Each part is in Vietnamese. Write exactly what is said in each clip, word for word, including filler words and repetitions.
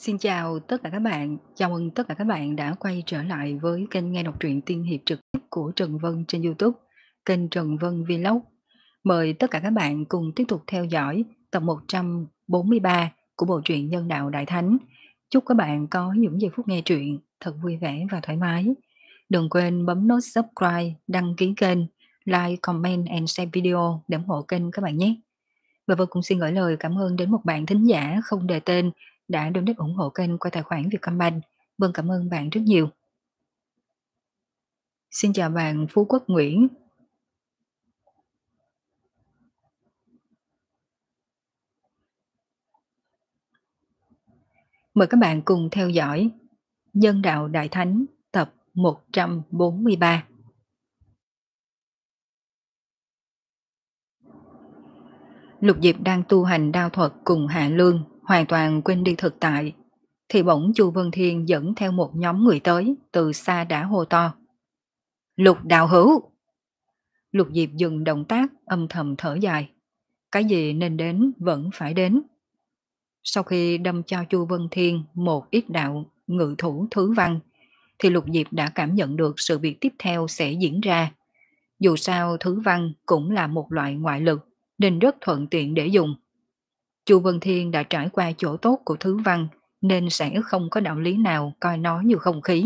Xin chào tất cả các bạn, chào mừng tất cả các bạn đã quay trở lại với kênh nghe đọc truyện tiên hiệp trực tiếp của Trần Vân trên YouTube, kênh Trần Vân Vlog. Mời tất cả các bạn cùng tiếp tục theo dõi tập một trăm bốn mươi ba của bộ truyện Nhân đạo Đại Thánh. Chúc các bạn có những giây phút nghe truyện thật vui vẻ và thoải mái. Đừng quên bấm nút subscribe, đăng ký kênh, like, comment and share video để ủng hộ kênh các bạn nhé. Và Vân cũng xin gửi lời cảm ơn đến một bạn thính giả không đề tên đã donate ủng hộ kênh qua tài khoản Vietcombank. Vân cảm ơn bạn rất nhiều. Xin chào bạn Phú Quốc Nguyễn. Mời các bạn cùng theo dõi Nhân đạo Đại Thánh tập một trăm bốn mươi ba. Lục Diệp đang tu hành đao thuật cùng Hạ Lương, hoàn toàn quên đi thực tại, thì bỗng Chu Vân Thiên dẫn theo một nhóm người tới, từ xa đã hô to. Lục đạo hữu! Lục Diệp dừng động tác, âm thầm thở dài. Cái gì nên đến vẫn phải đến. Sau khi đâm cho Chu Vân Thiên một ít đạo ngự thủ thứ văn, thì Lục Diệp đã cảm nhận được sự việc tiếp theo sẽ diễn ra. Dù sao thứ văn cũng là một loại ngoại lực, nên rất thuận tiện để dùng. Chu Vân Thiên đã trải qua chỗ tốt của thứ văn, nên sẽ không có đạo lý nào coi nó như không khí.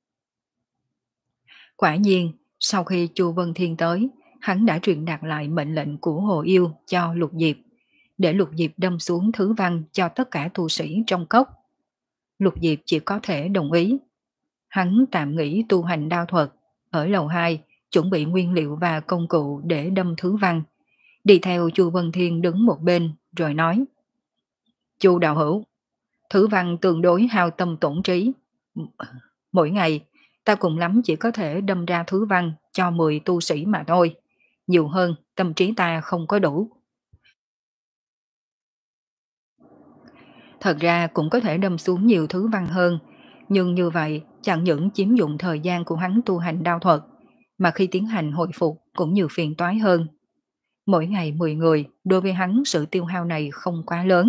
Quả nhiên, sau khi Chu Vân Thiên tới, hắn đã truyền đạt lại mệnh lệnh của Hồ Yêu cho Lục Diệp, để Lục Diệp đâm xuống thứ văn cho tất cả tu sĩ trong cốc. Lục Diệp chỉ có thể đồng ý. Hắn tạm nghỉ tu hành đao thuật, ở lầu hai chuẩn bị nguyên liệu và công cụ để đâm thứ văn, đi theo Chu Vân Thiên đứng một bên rồi nói. Chu đạo hữu, thứ văn tương đối hao tâm tổn trí. Mỗi ngày ta cùng lắm chỉ có thể đâm ra thứ văn cho mười tu sĩ mà thôi. Nhiều hơn tâm trí ta không có đủ. Thật ra cũng có thể đâm xuống nhiều thứ văn hơn, nhưng như vậy chẳng những chiếm dụng thời gian của hắn tu hành đao thuật, mà khi tiến hành hồi phục cũng nhiều phiền toái hơn. Mỗi ngày mười người, đối với hắn sự tiêu hao này không quá lớn.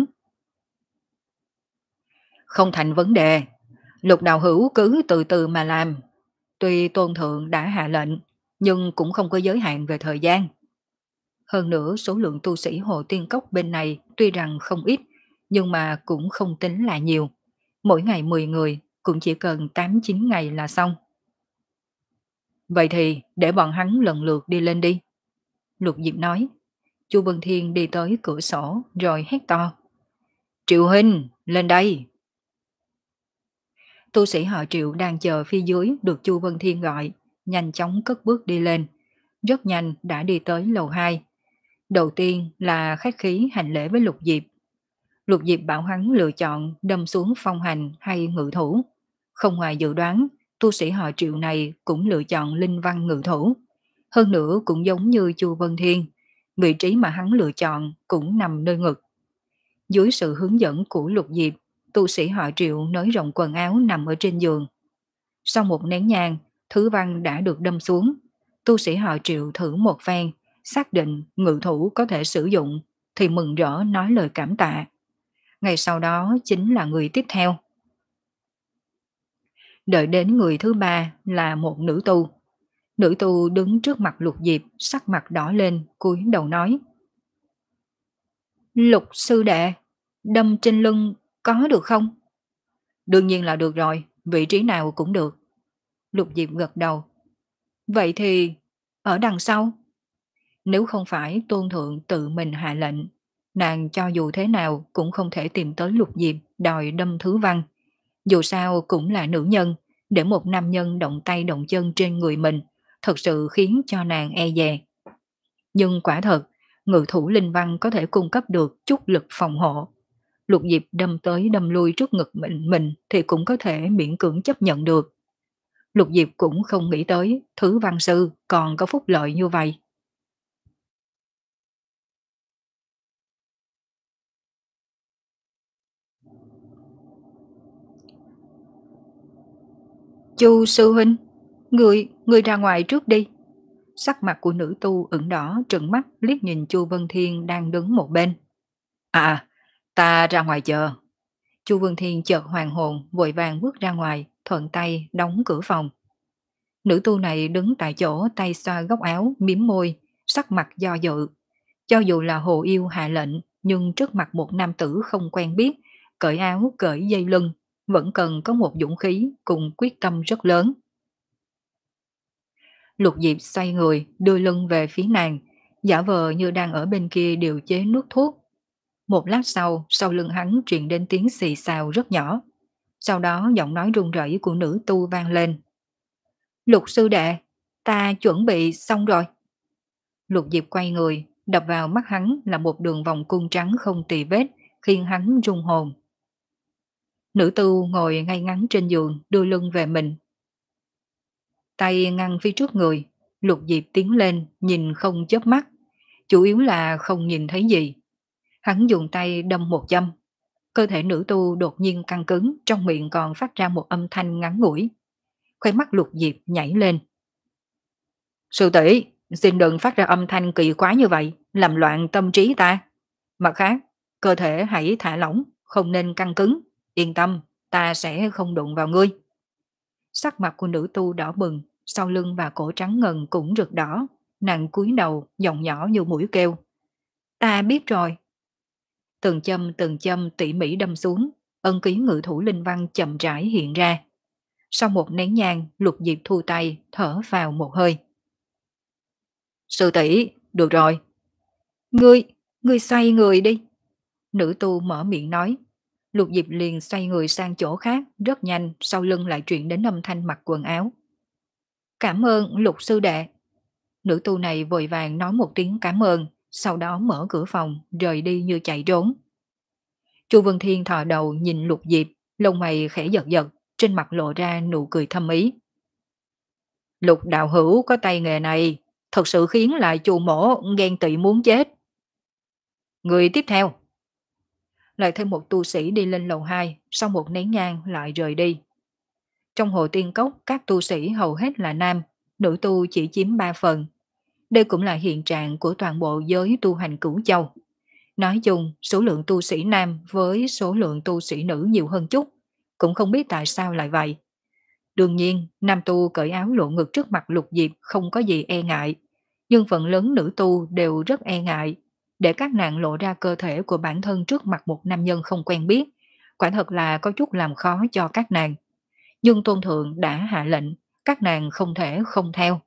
Không thành vấn đề, Lục đạo hữu cứ từ từ mà làm. Tuy tôn thượng đã hạ lệnh, nhưng cũng không có giới hạn về thời gian. Hơn nữa số lượng tu sĩ Hồ Tiên Cốc bên này tuy rằng không ít, nhưng mà cũng không tính là nhiều. Mỗi ngày mười người, cũng chỉ cần tám chín ngày là xong. Vậy thì để bọn hắn lần lượt đi lên đi. Lục Diệp nói. Chu Vân Thiên đi tới cửa sổ rồi hét to. Triệu Huynh, lên đây. Tu sĩ họ Triệu đang chờ phía dưới được Chu Vân Thiên gọi, nhanh chóng cất bước đi lên. Rất nhanh đã đi tới lầu hai. Đầu tiên là khách khí hành lễ với Lục Diệp. Lục Diệp bảo hắn lựa chọn đâm xuống phong hành hay ngự thủ. Không ngoài dự đoán, tu sĩ họ Triệu này cũng lựa chọn linh văn ngự thủ. Hơn nữa cũng giống như Chu Vân Thiên, vị trí mà hắn lựa chọn cũng nằm nơi ngực. Dưới sự hướng dẫn của Lục Diệp, tu sĩ họ Triệu nới rộng quần áo nằm ở trên giường. Sau một nén nhang, thứ văn đã được đâm xuống. Tu sĩ họ Triệu thử một phen, xác định ngự thủ có thể sử dụng, thì mừng rỡ nói lời cảm tạ. Ngày sau đó chính là người tiếp theo. Đợi đến người thứ ba là một nữ tu. Nữ tu đứng trước mặt Lục Diệp, sắc mặt đỏ lên, cúi đầu nói. Lục sư đệ, đâm trên lưng có được không? Đương nhiên là được rồi, vị trí nào cũng được. Lục Diệp gật đầu. Vậy thì ở đằng sau? Nếu không phải tôn thượng tự mình hạ lệnh, nàng cho dù thế nào cũng không thể tìm tới Lục Diệp đòi đâm thứ văn. Dù sao cũng là nữ nhân, để một nam nhân động tay động chân trên người mình, thật sự khiến cho nàng e dè. Nhưng quả thật, ngự thủ linh văn có thể cung cấp được chút lực phòng hộ. Lục Diệp đâm tới đâm lui trước ngực mình, mình thì cũng có thể miễn cưỡng chấp nhận được. Lục Diệp cũng không nghĩ tới thứ văn sư còn có phúc lợi như vậy. Chu sư huynh, người, người ra ngoài trước đi. Sắc mặt của nữ tu ửng đỏ trừng mắt liếc nhìn Chu Vân Thiên đang đứng một bên. À, ta ra ngoài chờ. Chu Vân Thiên chợt hoàn hồn, vội vàng bước ra ngoài, thuận tay đóng cửa phòng. Nữ tu này đứng tại chỗ, tay xoa góc áo, mím môi, sắc mặt do dự. Cho dù là hồ yêu hạ lệnh, nhưng trước mặt một nam tử không quen biết, cởi áo, cởi dây lưng, vẫn cần có một dũng khí cùng quyết tâm rất lớn. Lục Diệp xoay người, đưa lưng về phía nàng, giả vờ như đang ở bên kia điều chế nước thuốc. Một lát sau, sau lưng hắn truyền đến tiếng xì xào rất nhỏ. Sau đó giọng nói run rẩy của nữ tu vang lên. Lục sư đệ, ta chuẩn bị xong rồi. Lục Diệp quay người, đập vào mắt hắn là một đường vòng cung trắng không tì vết, khiến hắn rung hồn. Nữ tu ngồi ngay ngắn trên giường, đưa lưng về mình. Tay ngăn phía trước người, Lục Diệp tiến lên, nhìn không chớp mắt, chủ yếu là không nhìn thấy gì. Hắn dùng tay đâm một châm. Cơ thể nữ tu đột nhiên căng cứng, trong miệng còn phát ra một âm thanh ngắn ngủi. Khóe mắt Lục Diệp nhảy lên. Sư tỷ, xin đừng phát ra âm thanh kỳ quái như vậy, làm loạn tâm trí ta. Mặt khác, cơ thể hãy thả lỏng, không nên căng cứng. Yên tâm, ta sẽ không đụng vào ngươi. Sắc mặt của nữ tu đỏ bừng, sau lưng và cổ trắng ngần cũng rực đỏ. Nàng cúi đầu, giọng nhỏ như mũi kêu. Ta biết rồi. Từng châm từng châm tỉ mỉ đâm xuống, ân ký ngự thủ linh văn chậm rãi hiện ra. Sau một nén nhang, Lục Diệp thu tay, thở vào một hơi. Sư tỷ, được rồi. Ngươi, ngươi xoay người đi. Nữ tu mở miệng nói. Lục Diệp liền xoay người sang chỗ khác, rất nhanh, sau lưng lại truyền đến âm thanh mặc quần áo. Cảm ơn Lục sư đệ. Nữ tu này vội vàng nói một tiếng cảm ơn, sau đó mở cửa phòng, rời đi như chạy trốn. Chu Vân Thiên thò đầu nhìn Lục Diệp, lông mày khẽ giật giật, trên mặt lộ ra nụ cười thâm ý. Lục đạo hữu có tay nghề này, thật sự khiến lại Chu mổ ghen tị muốn chết. Người tiếp theo. Lại thêm một tu sĩ đi lên lầu hai, sau một nén nhang lại rời đi. Trong hồ tiên cốc, các tu sĩ hầu hết là nam, nữ tu chỉ chiếm ba phần. Đây cũng là hiện trạng của toàn bộ giới tu hành Cửu Châu. Nói chung, số lượng tu sĩ nam với số lượng tu sĩ nữ nhiều hơn chút, cũng không biết tại sao lại vậy. Đương nhiên, nam tu cởi áo lộ ngực trước mặt Lục Diệp không có gì e ngại, nhưng phần lớn nữ tu đều rất e ngại, để các nàng lộ ra cơ thể của bản thân trước mặt một nam nhân không quen biết, quả thật là có chút làm khó cho các nàng. Nhưng tôn thượng đã hạ lệnh, các nàng không thể không theo.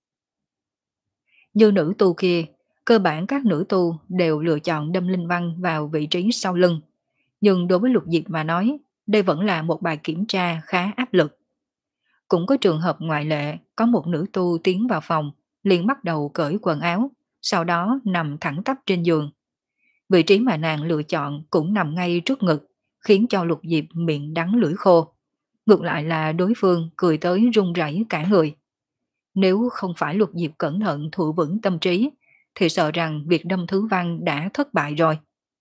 Như nữ tu kia, cơ bản các nữ tu đều lựa chọn đâm linh văn vào vị trí sau lưng. Nhưng đối với Lục Diệp mà nói, đây vẫn là một bài kiểm tra khá áp lực. Cũng có trường hợp ngoại lệ, có một nữ tu tiến vào phòng, liền bắt đầu cởi quần áo, sau đó nằm thẳng tắp trên giường. Vị trí mà nàng lựa chọn cũng nằm ngay trước ngực, khiến cho Lục Diệp miệng đắng lưỡi khô. Ngược lại là đối phương cười tới run rẩy cả người. Nếu không phải Lục Diệp cẩn thận thủ vững tâm trí, thì sợ rằng việc đâm thứ văn đã thất bại rồi.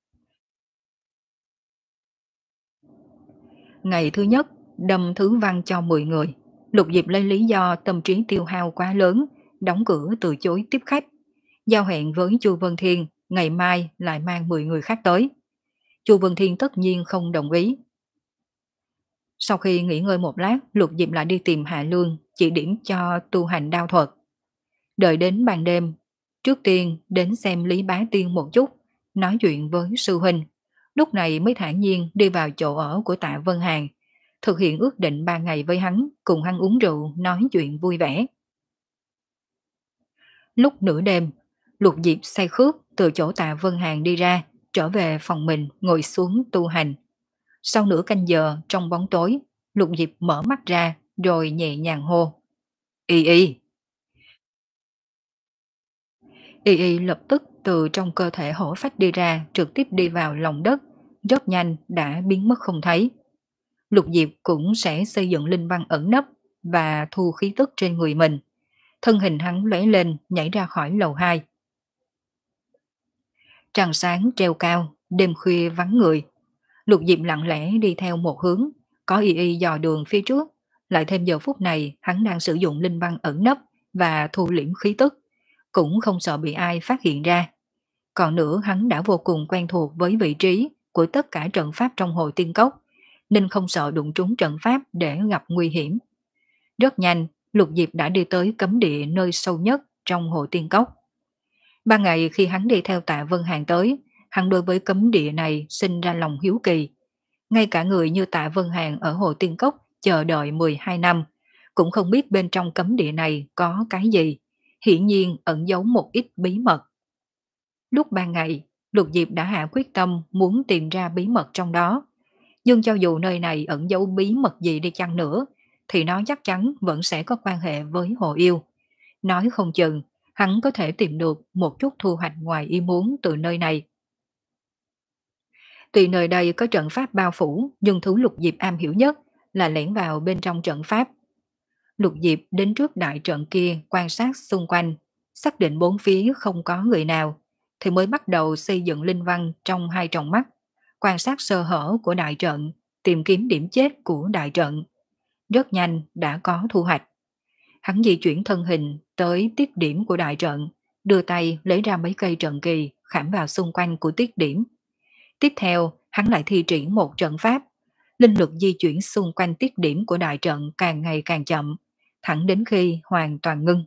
Ngày thứ nhất, đâm thứ văn cho mười người. Lục Diệp lấy lý do tâm trí tiêu hao quá lớn, đóng cửa từ chối tiếp khách. Giao hẹn với Chu Vân Thiên, ngày mai lại mang mười người khác tới. Chu Vân Thiên tất nhiên không đồng ý. Sau khi nghỉ ngơi một lát, Lục Diệp lại đi tìm Hạ Lương, chỉ điểm cho tu hành đao thuật. Đợi đến ban đêm, trước tiên đến xem Lý Bá Tiên một chút, nói chuyện với sư huynh. Lúc này mới thản nhiên đi vào chỗ ở của Tạ Vân Hàn, thực hiện ước định ba ngày với hắn, cùng hắn uống rượu, nói chuyện vui vẻ. Lúc nửa đêm, Lục Diệp say khướt từ chỗ Tạ Vân Hàn đi ra, trở về phòng mình ngồi xuống tu hành. Sau nửa canh giờ trong bóng tối, Lục Diệp mở mắt ra rồi nhẹ nhàng hô. Y y. Y y lập tức từ trong cơ thể hổ phách đi ra, trực tiếp đi vào lòng đất, rất nhanh đã biến mất không thấy. Lục Diệp cũng sẽ xây dựng linh văn ẩn nấp và thu khí tức trên người mình. Thân hình hắn lóe lên, nhảy ra khỏi lầu hai. Trăng sáng treo cao, đêm khuya vắng người. Lục Diệp lặng lẽ đi theo một hướng, có y y dò đường phía trước, lại thêm giờ phút này hắn đang sử dụng linh văn ẩn nấp và thu liễm khí tức, cũng không sợ bị ai phát hiện ra. Còn nữa hắn đã vô cùng quen thuộc với vị trí của tất cả trận pháp trong hội tiên cốc, nên không sợ đụng trúng trận pháp để gặp nguy hiểm. Rất nhanh, Lục Diệp đã đi tới cấm địa nơi sâu nhất trong hồ tiên cốc. Ban ngày khi hắn đi theo Tạ Vân Hàn tới, hắn đối với cấm địa này sinh ra lòng hiếu kỳ. Ngay cả người như Tạ Vân Hàn ở hồ tiên cốc chờ đợi mười hai năm, cũng không biết bên trong cấm địa này có cái gì, hiển nhiên ẩn giấu một ít bí mật. Lúc ban ngày, Lục Diệp đã hạ quyết tâm muốn tìm ra bí mật trong đó. Nhưng cho dù nơi này ẩn giấu bí mật gì đi chăng nữa, thì nó chắc chắn vẫn sẽ có quan hệ với Hồ Yêu. Nói không chừng, hắn có thể tìm được một chút thu hoạch ngoài ý muốn từ nơi này. Tuy nơi đây có trận pháp bao phủ, nhưng thứ Lục Diệp am hiểu nhất là lẻn vào bên trong trận pháp. Lục Diệp đến trước đại trận kia quan sát xung quanh, xác định bốn phía không có người nào, thì mới bắt đầu xây dựng linh văn trong hai tròng mắt, quan sát sơ hở của đại trận, tìm kiếm điểm chết của đại trận. Rất nhanh đã có thu hoạch. Hắn di chuyển thân hình tới tiết điểm của đại trận, đưa tay lấy ra mấy cây trận kỳ khảm vào xung quanh của tiết điểm. Tiếp theo, hắn lại thi triển một trận pháp. Linh lực di chuyển xung quanh tiết điểm của đại trận càng ngày càng chậm, thẳng đến khi hoàn toàn ngưng.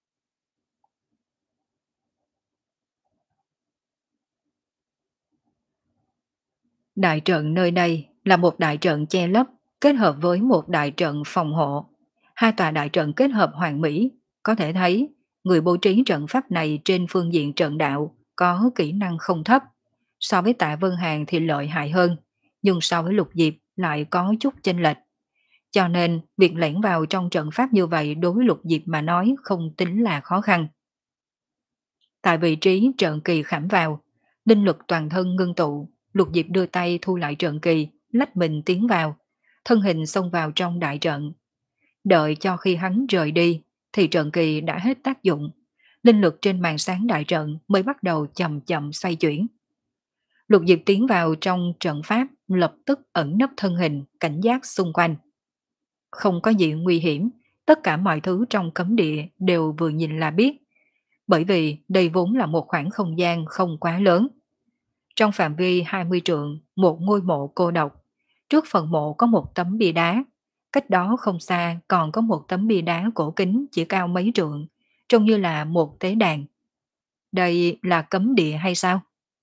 Đại trận nơi đây là một đại trận che lấp kết hợp với một đại trận phòng hộ. Hai tòa đại trận kết hợp hoàn mỹ, có thể thấy người bố trí trận pháp này trên phương diện trận đạo có kỹ năng không thấp. So với Tạ Vân Hàn thì lợi hại hơn, nhưng so với Lục Diệp lại có chút chênh lệch. Cho nên việc lẻn vào trong trận pháp như vậy đối với Lục Diệp mà nói không tính là khó khăn. Tại vị trí trận kỳ khảm vào, linh lực toàn thân ngưng tụ, Lục Diệp đưa tay thu lại trận kỳ, lách mình tiến vào, thân hình xông vào trong đại trận. Đợi cho khi hắn rời đi, thì trận kỳ đã hết tác dụng, linh lực trên màn sáng đại trận mới bắt đầu chậm chậm xoay chuyển. Lục Diệp tiến vào trong trận pháp, lập tức ẩn nấp thân hình, cảnh giác xung quanh. Không có gì nguy hiểm, tất cả mọi thứ trong cấm địa đều vừa nhìn là biết, bởi vì đây vốn là một khoảng không gian không quá lớn. Trong phạm vi hai mươi trượng, một ngôi mộ cô độc. Trước phần mộ có một tấm bia đá. Cách đó không xa còn có một tấm bia đá cổ kính chỉ cao mấy trượng, trông như là một tế đàn. Đây là cấm địa hay sao?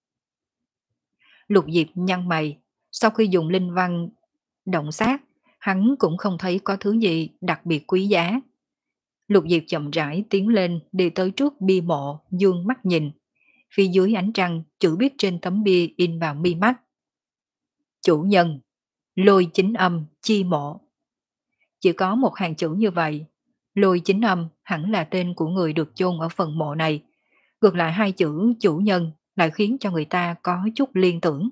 Lục Diệp nhăn mày, sau khi dùng linh văn động sát, hắn cũng không thấy có thứ gì đặc biệt quý giá. Lục Diệp chậm rãi tiến lên đi tới trước bia mộ, dương mắt nhìn. Phía dưới ánh trăng, chữ viết trên tấm bia in vào mi mắt. Chủ nhân, Lôi Chính Âm chi mộ. Chỉ có một hàng chữ như vậy. Lôi Chính Âm hẳn là tên của người được chôn ở phần mộ này. Ngược lại hai chữ chủ nhân lại khiến cho người ta có chút liên tưởng.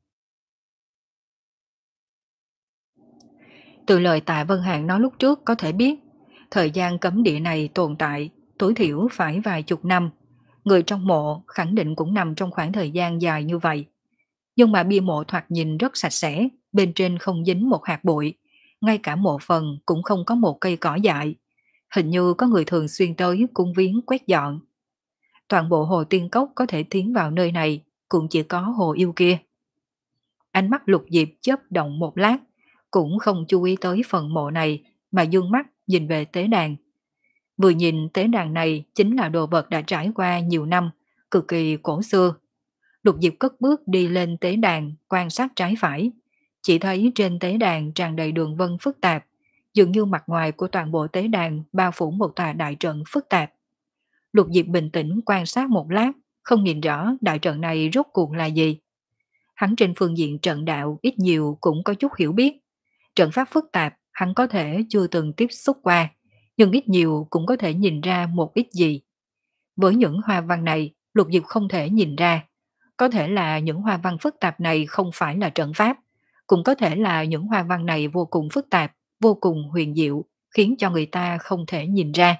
Từ lời Tạ Vân Hàn nói lúc trước có thể biết, thời gian cấm địa này tồn tại tối thiểu phải vài chục năm. Người trong mộ khẳng định cũng nằm trong khoảng thời gian dài như vậy. Nhưng mà bia mộ thoạt nhìn rất sạch sẽ, bên trên không dính một hạt bụi, ngay cả mộ phần cũng không có một cây cỏ dại. Hình như có người thường xuyên tới cung viếng quét dọn. Toàn bộ hồ tiên cốc có thể tiến vào nơi này, cũng chỉ có hồ yêu kia. Ánh mắt Lục Diệp chớp động một lát, cũng không chú ý tới phần mộ này, mà dương mắt nhìn về tế đàn. Vừa nhìn tế đàn này chính là đồ vật đã trải qua nhiều năm, cực kỳ cổ xưa. Lục Diệp cất bước đi lên tế đàn, quan sát trái phải. Chỉ thấy trên tế đàn tràn đầy đường vân phức tạp, dường như mặt ngoài của toàn bộ tế đàn bao phủ một tòa đại trận phức tạp. Lục Diệp bình tĩnh quan sát một lát, không nhìn rõ đại trận này rốt cuộc là gì. Hắn trên phương diện trận đạo ít nhiều cũng có chút hiểu biết. Trận pháp phức tạp hắn có thể chưa từng tiếp xúc qua, nhưng ít nhiều cũng có thể nhìn ra một ít gì. Với những hoa văn này, Lục Diệp không thể nhìn ra. Có thể là những hoa văn phức tạp này không phải là trận pháp, cũng có thể là những hoa văn này vô cùng phức tạp, vô cùng huyền diệu, khiến cho người ta không thể nhìn ra.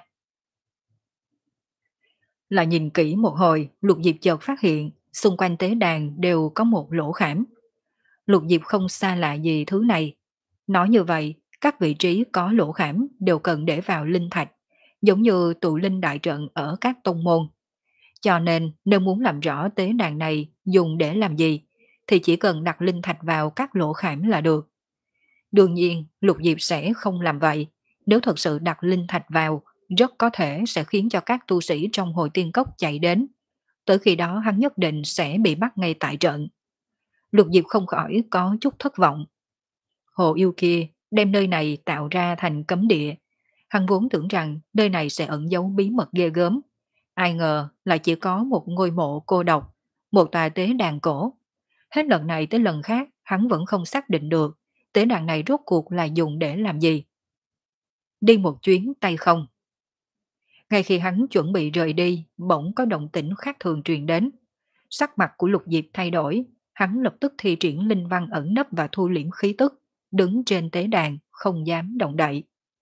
Là nhìn kỹ một hồi, Lục Diệp chợt phát hiện xung quanh tế đàn đều có một lỗ khảm. Lục Diệp không xa lạ gì thứ này. Nói như vậy, các vị trí có lỗ khảm đều cần để vào linh thạch, giống như tụ linh đại trận ở các tông môn. Cho nên nếu muốn làm rõ tế đàn này dùng để làm gì, thì chỉ cần đặt linh thạch vào các lỗ khảm là được. Đương nhiên, Lục Diệp sẽ không làm vậy. Nếu thật sự đặt linh thạch vào, rất có thể sẽ khiến cho các tu sĩ trong hội tiên cốc chạy đến. Tới khi đó hắn nhất định sẽ bị bắt ngay tại trận. Lục Diệp không khỏi có chút thất vọng. Hồ yêu kia đem nơi này tạo ra thành cấm địa. Hắn vốn tưởng rằng nơi này sẽ ẩn giấu bí mật ghê gớm. Ai ngờ lại chỉ có một ngôi mộ cô độc, một tòa tế đàn cổ. Hết lần này tới lần khác hắn vẫn không xác định được tế đàn này rốt cuộc là dùng để làm gì. Đi một chuyến tay không. Ngay khi hắn chuẩn bị rời đi, bỗng có động tĩnh khác thường truyền đến. Sắc mặt của Lục Diệp thay đổi, hắn lập tức thi triển linh văn ẩn nấp và thu liễm khí tức, đứng trên tế đàn, không dám động đậy.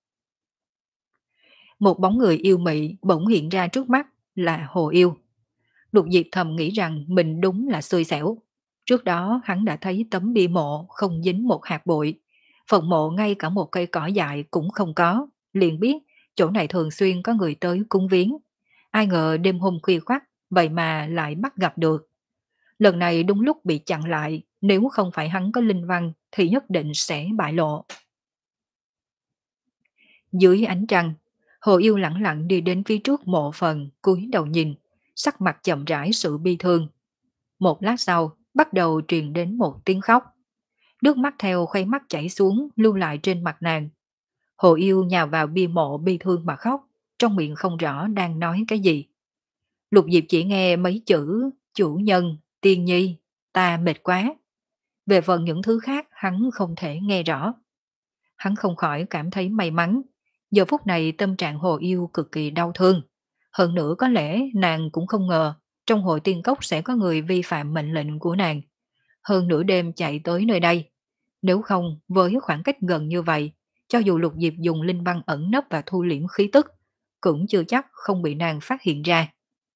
Một bóng người yêu mị bỗng hiện ra trước mắt là Hồ Yêu. Lục Diệp thầm nghĩ rằng mình đúng là xui xẻo. Trước đó hắn đã thấy tấm bia mộ không dính một hạt bụi, phần mộ ngay cả một cây cỏ dại cũng không có, liền biết chỗ này thường xuyên có người tới cúng viếng. Ai ngờ đêm hôm khuya khoắt, vậy mà lại bắt gặp được. Lần này đúng lúc bị chặn lại, nếu không phải hắn có linh văn thì nhất định sẽ bại lộ. Dưới ánh trăng, Hồ Yêu lặng lặng đi đến phía trước mộ phần, cúi đầu nhìn, sắc mặt chậm rãi sự bi thương. Một lát sau, bắt đầu truyền đến một tiếng khóc. Nước mắt theo khuấy mắt chảy xuống, lưu lại trên mặt nàng. Hồ Yêu nhào vào bia mộ bi thương mà khóc, trong miệng không rõ đang nói cái gì. Lục Diệp chỉ nghe mấy chữ chủ nhân, tiên nhi, ta mệt quá. Về phần những thứ khác hắn không thể nghe rõ. Hắn không khỏi cảm thấy may mắn. Giờ phút này tâm trạng Hồ Yêu cực kỳ đau thương. Hơn nữa có lẽ nàng cũng không ngờ trong hội tiên cốc sẽ có người vi phạm mệnh lệnh của nàng. Hơn nửa đêm chạy tới nơi đây. Nếu không, với khoảng cách gần như vậy, cho dù Lục Diệp dùng linh văn ẩn nấp và thu liễm khí tức, cũng chưa chắc không bị nàng phát hiện ra.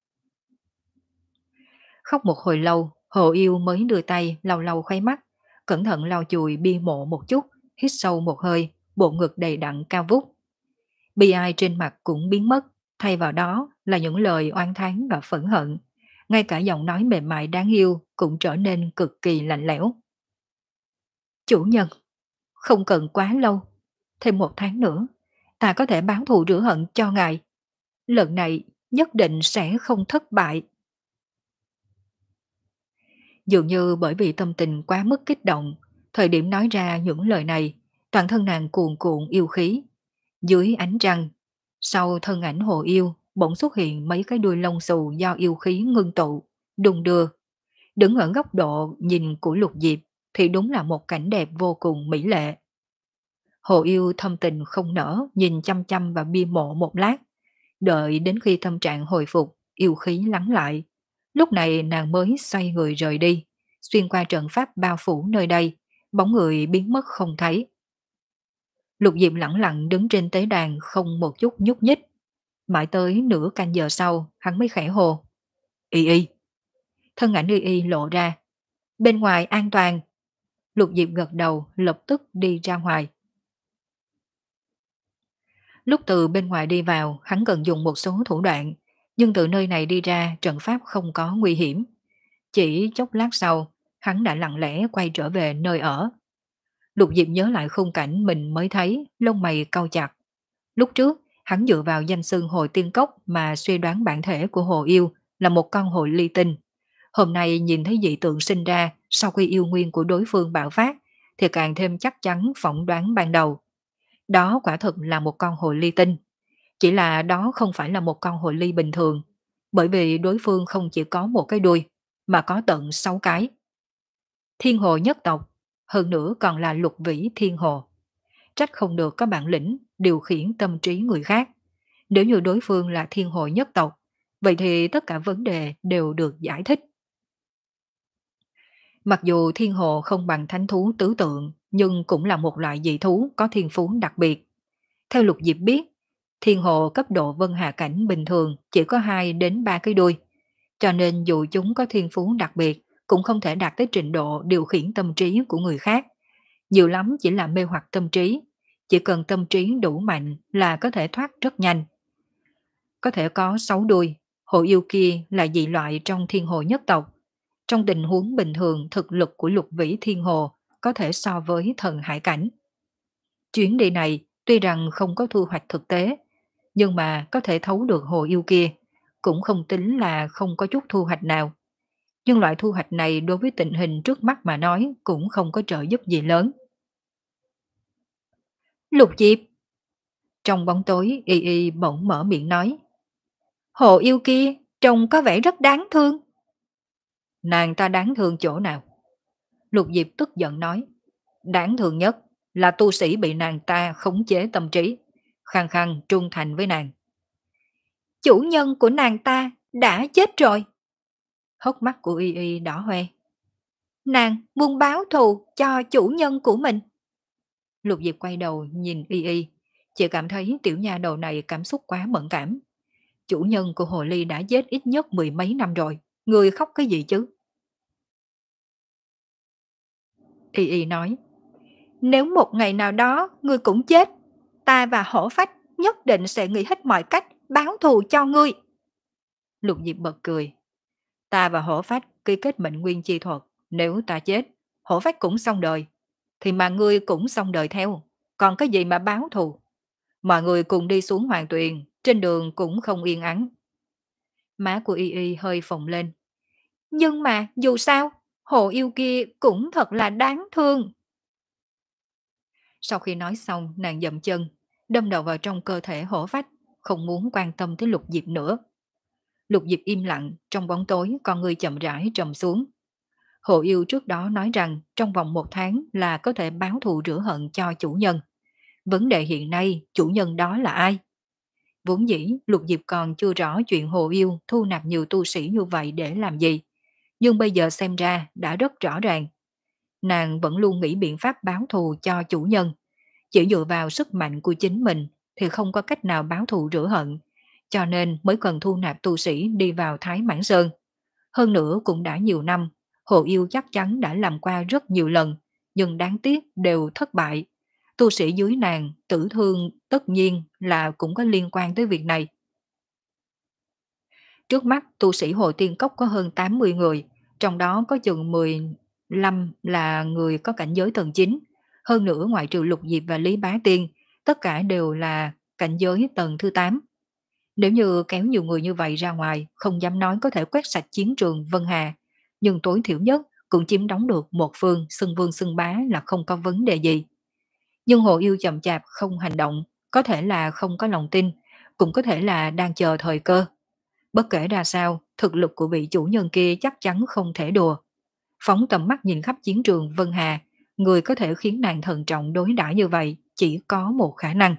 Khóc một hồi lâu, Hồ Yêu mới đưa tay lau lau khuấy mắt, cẩn thận lau chùi bia mộ một chút, hít sâu một hơi, bộ ngực đầy đặn cao vút. Bi ai trên mặt cũng biến mất, thay vào đó là những lời oan thán và phẫn hận. Ngay cả giọng nói mềm mại đáng yêu cũng trở nên cực kỳ lạnh lẽo. Chủ nhân, không cần quá lâu, thêm một tháng nữa, ta có thể báo thù rửa hận cho ngài. Lần này nhất định sẽ không thất bại. Dường như bởi vì tâm tình quá mức kích động, thời điểm nói ra những lời này, toàn thân nàng cuồn cuộn yêu khí. Dưới ánh trăng, sau thân ảnh Hồ Yêu bỗng xuất hiện mấy cái đuôi lông xù do yêu khí ngưng tụ, đung đưa. Đứng ở góc độ nhìn của Lục Diệp thì đúng là một cảnh đẹp vô cùng mỹ lệ. Hồ Yêu thâm tình không nở nhìn chăm chăm vào bia mộ một lát, đợi đến khi tâm trạng hồi phục, yêu khí lắng lại. Lúc này nàng mới xoay người rời đi, xuyên qua trận pháp bao phủ nơi đây, bóng người biến mất không thấy. Lục Diệp lẳng lặng đứng trên tế đàn không một chút nhúc nhích. Mãi tới nửa canh giờ sau, hắn mới khẽ hồ. Y y. Thân ảnh y y lộ ra. Bên ngoài an toàn. Lục Diệp gật đầu lập tức đi ra ngoài. Lúc từ bên ngoài đi vào, hắn cần dùng một số thủ đoạn, nhưng từ nơi này đi ra trận pháp không có nguy hiểm. Chỉ chốc lát sau, hắn đã lặng lẽ quay trở về nơi ở. Lục Diệp nhớ lại khung cảnh mình mới thấy, lông mày cau chặt. Lúc trước, hắn dựa vào danh xưng hồi tiên cốc mà suy đoán bản thể của Hồ Yêu là một con hồi ly tinh. Hôm nay nhìn thấy dị tượng sinh ra sau khi yêu nguyên của đối phương bạo phát, thì càng thêm chắc chắn phỏng đoán ban đầu. Đó quả thực là một con hồ ly tinh. Chỉ là đó không phải là một con hồ ly bình thường, bởi vì đối phương không chỉ có một cái đuôi, mà có tận sáu cái. Thiên hồ nhất tộc, hơn nữa còn là lục vĩ thiên hồ. Trách không được có bản lĩnh điều khiển tâm trí người khác. Nếu như đối phương là thiên hồ nhất tộc, vậy thì tất cả vấn đề đều được giải thích. Mặc dù thiên hồ không bằng thánh thú tứ tượng, nhưng cũng là một loại dị thú có thiên phú đặc biệt. Theo Lục Diệp biết, thiên hồ cấp độ vân hà cảnh bình thường chỉ có hai đến ba cái đuôi, cho nên dù chúng có thiên phú đặc biệt cũng không thể đạt tới trình độ điều khiển tâm trí của người khác. Nhiều lắm chỉ là mê hoặc tâm trí, chỉ cần tâm trí đủ mạnh là có thể thoát rất nhanh. Có thể có sáu đuôi, hồ yêu kia là dị loại trong thiên hồ nhất tộc. Trong tình huống bình thường thực lực của lục vĩ thiên hồ có thể so với thần hải cảnh. Chuyến đi này tuy rằng không có thu hoạch thực tế, nhưng mà có thể thấu được hồ yêu kia, cũng không tính là không có chút thu hoạch nào. Nhưng loại thu hoạch này đối với tình hình trước mắt mà nói cũng không có trợ giúp gì lớn. Lục Diệp, trong bóng tối y y bỗng mở miệng nói. Hồ yêu kia trông có vẻ rất đáng thương. Nàng ta đáng thương chỗ nào? Lục Diệp tức giận nói. Đáng thương nhất là tu sĩ bị nàng ta khống chế tâm trí, khăng khăng trung thành với nàng. Chủ nhân của nàng ta đã chết rồi. Hốc mắt của y y đỏ hoe. Nàng muốn báo thù cho chủ nhân của mình. Lục Diệp quay đầu nhìn y y, chỉ cảm thấy tiểu nha đầu này cảm xúc quá mẫn cảm. Chủ nhân của hồ ly đã chết ít nhất mười mấy năm rồi, người khóc cái gì chứ? Y y nói, nếu một ngày nào đó ngươi cũng chết, ta và hổ phách nhất định sẽ nghĩ hết mọi cách báo thù cho ngươi. Lục Diệp bật cười. Ta và hổ phách ký kết mệnh nguyên chi thuật, nếu ta chết, hổ phách cũng xong đời, thì mà ngươi cũng xong đời theo, còn cái gì mà báo thù. Mọi người cùng đi xuống hoàng tuyền, trên đường cũng không yên ắng. Má của Y Y hơi phồng lên. Nhưng mà dù sao, hồ yêu kia cũng thật là đáng thương. Sau khi nói xong, nàng dậm chân, đâm đầu vào trong cơ thể hổ phách, không muốn quan tâm tới Lục Diệp nữa. Lục Diệp im lặng, trong bóng tối con người chậm rãi trầm xuống. Hồ yêu trước đó nói rằng trong vòng một tháng là có thể báo thù rửa hận cho chủ nhân. Vấn đề hiện nay chủ nhân đó là ai? Vốn dĩ Lục Diệp còn chưa rõ chuyện Hồ yêu thu nạp nhiều tu sĩ như vậy để làm gì. Nhưng bây giờ xem ra đã rất rõ ràng. Nàng vẫn luôn nghĩ biện pháp báo thù cho chủ nhân. Chỉ dựa vào sức mạnh của chính mình thì không có cách nào báo thù rửa hận. Cho nên mới cần thu nạp tu sĩ đi vào Thái Mãn Sơn. Hơn nữa cũng đã nhiều năm, Hồ yêu chắc chắn đã làm qua rất nhiều lần, nhưng đáng tiếc đều thất bại. Tu sĩ dưới nàng tử thương tất nhiên là cũng có liên quan tới việc này. Trước mắt tu sĩ Hồ Tiên Cốc có hơn tám mươi người, trong đó có chừng mười lăm là người có cảnh giới tầng chín. Hơn nữa ngoại trừ Lục Diệp và Lý Bá Tiên, tất cả đều là cảnh giới tầng thứ tám. Nếu như kéo nhiều người như vậy ra ngoài, không dám nói có thể quét sạch chiến trường Vân Hà, nhưng tối thiểu nhất cũng chiếm đóng được một phương xưng vương xưng bá là không có vấn đề gì. Nhưng Hồ Yêu chậm chạp không hành động, có thể là không có lòng tin, cũng có thể là đang chờ thời cơ. Bất kể ra sao, thực lực của vị chủ nhân kia chắc chắn không thể đùa. Phóng tầm mắt nhìn khắp chiến trường Vân Hà, người có thể khiến nàng thận trọng đối đãi như vậy chỉ có một khả năng.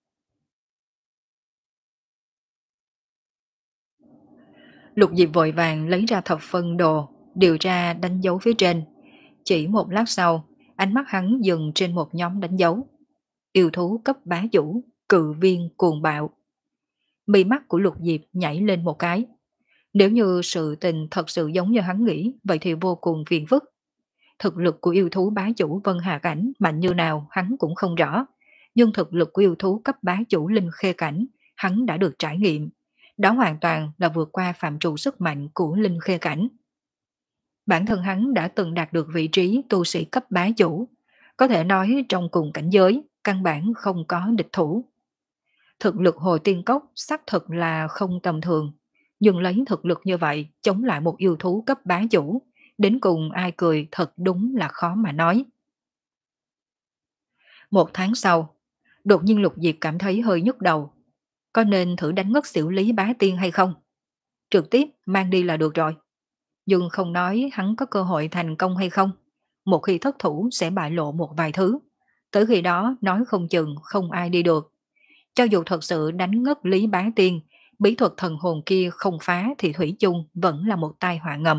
Lục Diệp vội vàng lấy ra thập phân đồ, điều ra đánh dấu phía trên. Chỉ một lát sau, ánh mắt hắn dừng trên một nhóm đánh dấu. Yêu thú cấp bá chủ, cự viên cuồng bạo. Mí mắt của Lục Diệp nhảy lên một cái. Nếu như sự tình thật sự giống như hắn nghĩ, vậy thì vô cùng phiền phức. Thực lực của yêu thú bá chủ Vân Hà Cảnh mạnh như nào hắn cũng không rõ. Nhưng thực lực của yêu thú cấp bá chủ Linh Khê Cảnh, hắn đã được trải nghiệm. Đó hoàn toàn là vượt qua phạm trù sức mạnh của Linh Khê Cảnh. Bản thân hắn đã từng đạt được vị trí tu sĩ cấp bá chủ. Có thể nói trong cùng cảnh giới, căn bản không có địch thủ. Thực lực Hồ Tiên Cốc xác thực là không tầm thường. Nhưng lấy thực lực như vậy chống lại một yêu thú cấp bá chủ, đến cùng ai cười thật đúng là khó mà nói. Một tháng sau, đột nhiên Lục Diệp cảm thấy hơi nhức đầu. Có nên thử đánh ngất xỉu Lý Bá Tiên hay không? Trực tiếp mang đi là được rồi. Nhưng không nói hắn có cơ hội thành công hay không. Một khi thất thủ sẽ bại lộ một vài thứ. Tới khi đó nói không chừng không ai đi được. Cho dù thật sự đánh ngất Lý Bá Tiên, bí thuật thần hồn kia không phá thì thủy chung vẫn là một tai họa ngầm.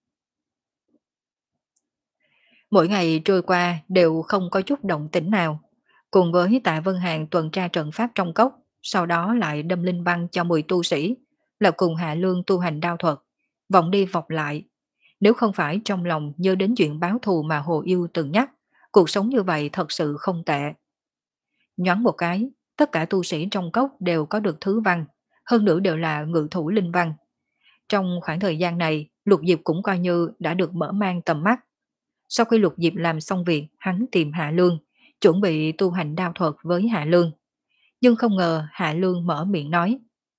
Mỗi ngày trôi qua đều không có chút động tĩnh nào. Cùng với Tạ Vân Hàn tuần tra trận pháp trong cốc, sau đó lại đâm linh băng cho mười tu sĩ, là cùng Hạ Lương tu hành đao thuật, vọng đi vọng lại. Nếu không phải trong lòng nhớ đến chuyện báo thù mà Hồ Yêu từng nhắc, cuộc sống như vậy thật sự không tệ. Nhoáng một cái, tất cả tu sĩ trong cốc đều có được thứ văn, hơn nữa đều là ngự thủ linh văn. Trong khoảng thời gian này, Lục Diệp cũng coi như đã được mở mang tầm mắt. Sau khi Lục Diệp làm xong việc, hắn tìm Hạ Lương, chuẩn bị tu hành đao thuật với Hạ Lương. Nhưng không ngờ Hạ Lương mở miệng nói: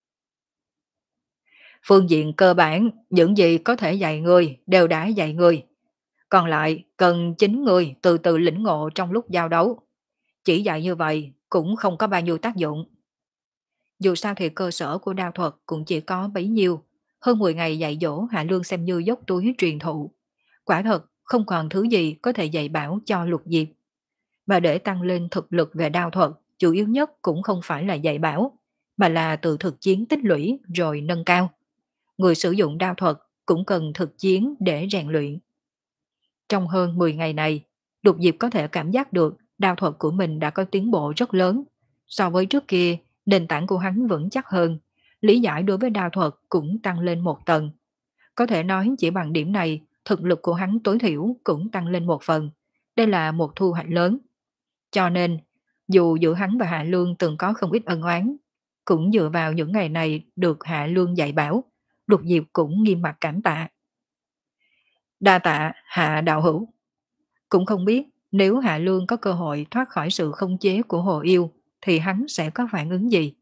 "Phương diện cơ bản, những gì có thể dạy ngươi đều đã dạy ngươi. Còn lại cần chính ngươi từ từ lĩnh ngộ trong lúc giao đấu. Chỉ dạy như vậy cũng không có bao nhiêu tác dụng. Dù sao thì cơ sở của đao thuật cũng chỉ có bấy nhiêu. Hơn mười ngày dạy dỗ Hạ Lương xem như dốc túi truyền thụ. Quả thật không còn thứ gì có thể dạy bảo cho Lục Diệp. Mà để tăng lên thực lực về đao thuật, chủ yếu nhất cũng không phải là dạy bảo, mà là từ thực chiến tích lũy rồi nâng cao. Người sử dụng đao thuật cũng cần thực chiến để rèn luyện. Trong hơn mười ngày này, Lục Diệp có thể cảm giác được đao thuật của mình đã có tiến bộ rất lớn. So với trước kia, nền tảng của hắn vững chắc hơn, lý giải đối với đao thuật cũng tăng lên một tầng. Có thể nói chỉ bằng điểm này, thực lực của hắn tối thiểu cũng tăng lên một phần. Đây là một thu hoạch lớn. Cho nên, dù giữa hắn và Hạ Lương từng có không ít ân oán, cũng dựa vào những ngày này được Hạ Lương dạy bảo, Lục Diệp cũng nghiêm mặt cảm tạ. Đa tạ Hạ đạo hữu. Cũng không biết nếu Hạ Lương có cơ hội thoát khỏi sự khống chế của Hồ Yêu thì hắn sẽ có phản ứng gì?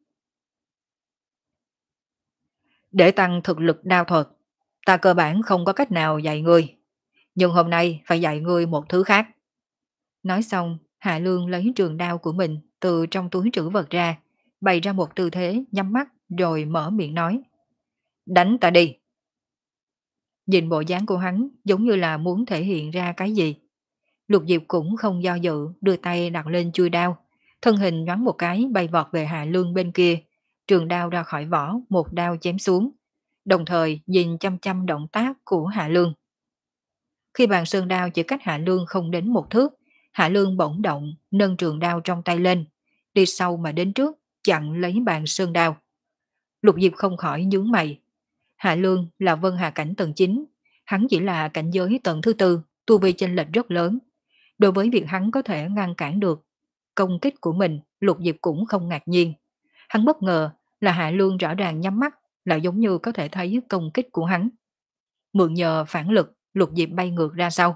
Để tăng thực lực đao thuật, ta cơ bản không có cách nào dạy ngươi. Nhưng hôm nay phải dạy ngươi một thứ khác. Nói xong, Hạ Lương lấy trường đao của mình từ trong túi trữ vật ra, bày ra một tư thế nhắm mắt rồi mở miệng nói. Đánh ta đi. Nhìn bộ dáng của hắn giống như là muốn thể hiện ra cái gì. Lục Diệp cũng không do dự, đưa tay đặt lên chui đao. Thân hình nhoáng một cái bay vọt về Hạ Lương bên kia. Trường đao ra khỏi vỏ, một đao chém xuống. Đồng thời nhìn chăm chăm động tác của Hạ Lương. Khi bàn sơn đao chỉ cách Hạ Lương không đến một thước, Hạ Lương bỗng động, nâng trường đao trong tay lên, đi sau mà đến trước, chặn lấy bàn sơn đao. Lục Diệp không khỏi nhướng mày. Hạ Lương là Vân Hà cảnh tầng chín, hắn chỉ là cảnh giới tầng thứ tư, tu vi chênh lệch rất lớn. Đối với việc hắn có thể ngăn cản được công kích của mình, Lục Diệp cũng không ngạc nhiên. Hắn bất ngờ là Hạ Lương rõ ràng nhắm mắt, là giống như có thể thấy công kích của hắn. Mượn nhờ phản lực, Lục Diệp bay ngược ra sau.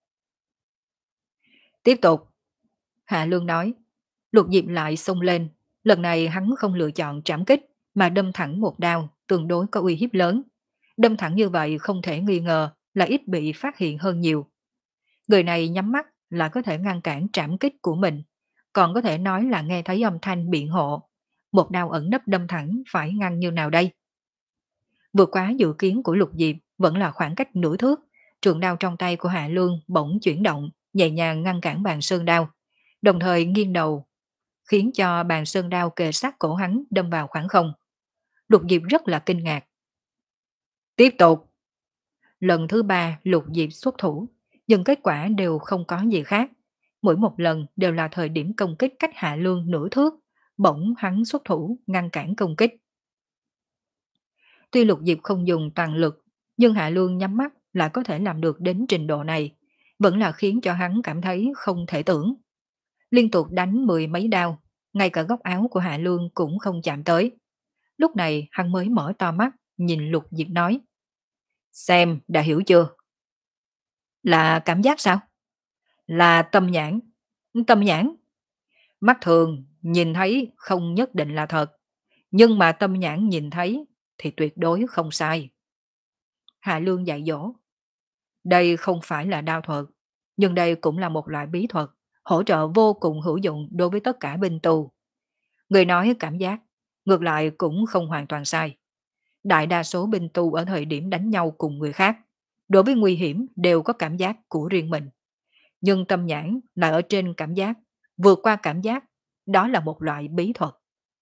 Tiếp tục. Hạ Lương nói. Lục Diệp lại xông lên. Lần này hắn không lựa chọn trảm kích, mà đâm thẳng một đao, tương đối có uy hiếp lớn. Đâm thẳng như vậy không thể nghi ngờ là ít bị phát hiện hơn nhiều. Người này nhắm mắt là có thể ngăn cản trảm kích của mình, còn có thể nói là nghe thấy âm thanh biện hộ. Một đao ẩn nấp đâm thẳng phải ngăn như nào đây? Vượt quá dự kiến của Lục Diệp vẫn là khoảng cách nửa thước, trường đao trong tay của Hạ Lương bỗng chuyển động, nhẹ nhàng ngăn cản bàn sơn đao, đồng thời nghiêng đầu, khiến cho bàn sơn đao kề sát cổ hắn đâm vào khoảng không. Lục Diệp rất là kinh ngạc. Tiếp tục. Lần thứ ba Lục Diệp xuất thủ, nhưng kết quả đều không có gì khác. Mỗi một lần đều là thời điểm công kích cách Hạ Lương nửa thước, bỗng hắn xuất thủ ngăn cản công kích. Tuy Lục Diệp không dùng toàn lực, nhưng Hạ Lương nhắm mắt lại có thể làm được đến trình độ này, vẫn là khiến cho hắn cảm thấy không thể tưởng. Liên tục đánh mười mấy đao, ngay cả góc áo của Hạ Lương cũng không chạm tới. Lúc này hắn mới mở to mắt, nhìn Lục Diệp nói. Xem, đã hiểu chưa? Là cảm giác sao? Là tâm nhãn. Tâm nhãn. Mắt thường nhìn thấy không nhất định là thật, nhưng mà tâm nhãn nhìn thấy thì tuyệt đối không sai. Hạ Lương dạy dỗ. Đây không phải là đao thuật, nhưng đây cũng là một loại bí thuật, hỗ trợ vô cùng hữu dụng đối với tất cả binh tù. Người nói cảm giác, ngược lại cũng không hoàn toàn sai. Đại đa số binh tù ở thời điểm đánh nhau cùng người khác, đối với nguy hiểm đều có cảm giác của riêng mình. Nhưng tâm nhãn là ở trên cảm giác, vượt qua cảm giác, đó là một loại bí thuật.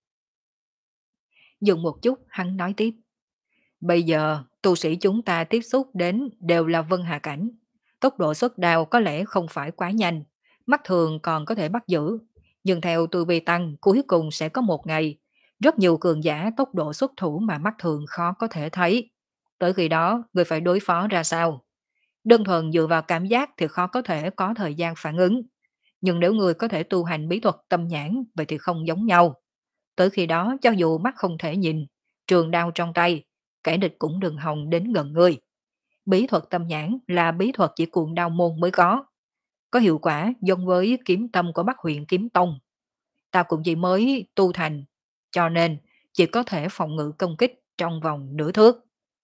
Dừng một chút, hắn nói tiếp. Bây giờ, tu sĩ chúng ta tiếp xúc đến đều là vân hà cảnh. Tốc độ xuất đao có lẽ không phải quá nhanh, mắt thường còn có thể bắt giữ. Nhưng theo tu vi tăng, cuối cùng sẽ có một ngày, rất nhiều cường giả tốc độ xuất thủ mà mắt thường khó có thể thấy. Tới khi đó, người phải đối phó ra sao? Đơn thuần dựa vào cảm giác thì khó có thể có thời gian phản ứng. Nhưng nếu người có thể tu hành bí thuật tâm nhãn, vậy thì không giống nhau. Tới khi đó, cho dù mắt không thể nhìn, trường đao trong tay, kẻ địch cũng đừng hòng đến gần ngươi. Bí thuật tâm nhãn là bí thuật chỉ cuồng đao môn mới có. có hiệu quả giống với kiếm tâm của Bắc huyện kiếm tông. Ta cũng chỉ mới tu thành, cho nên chỉ có thể phòng ngự công kích trong vòng nửa thước.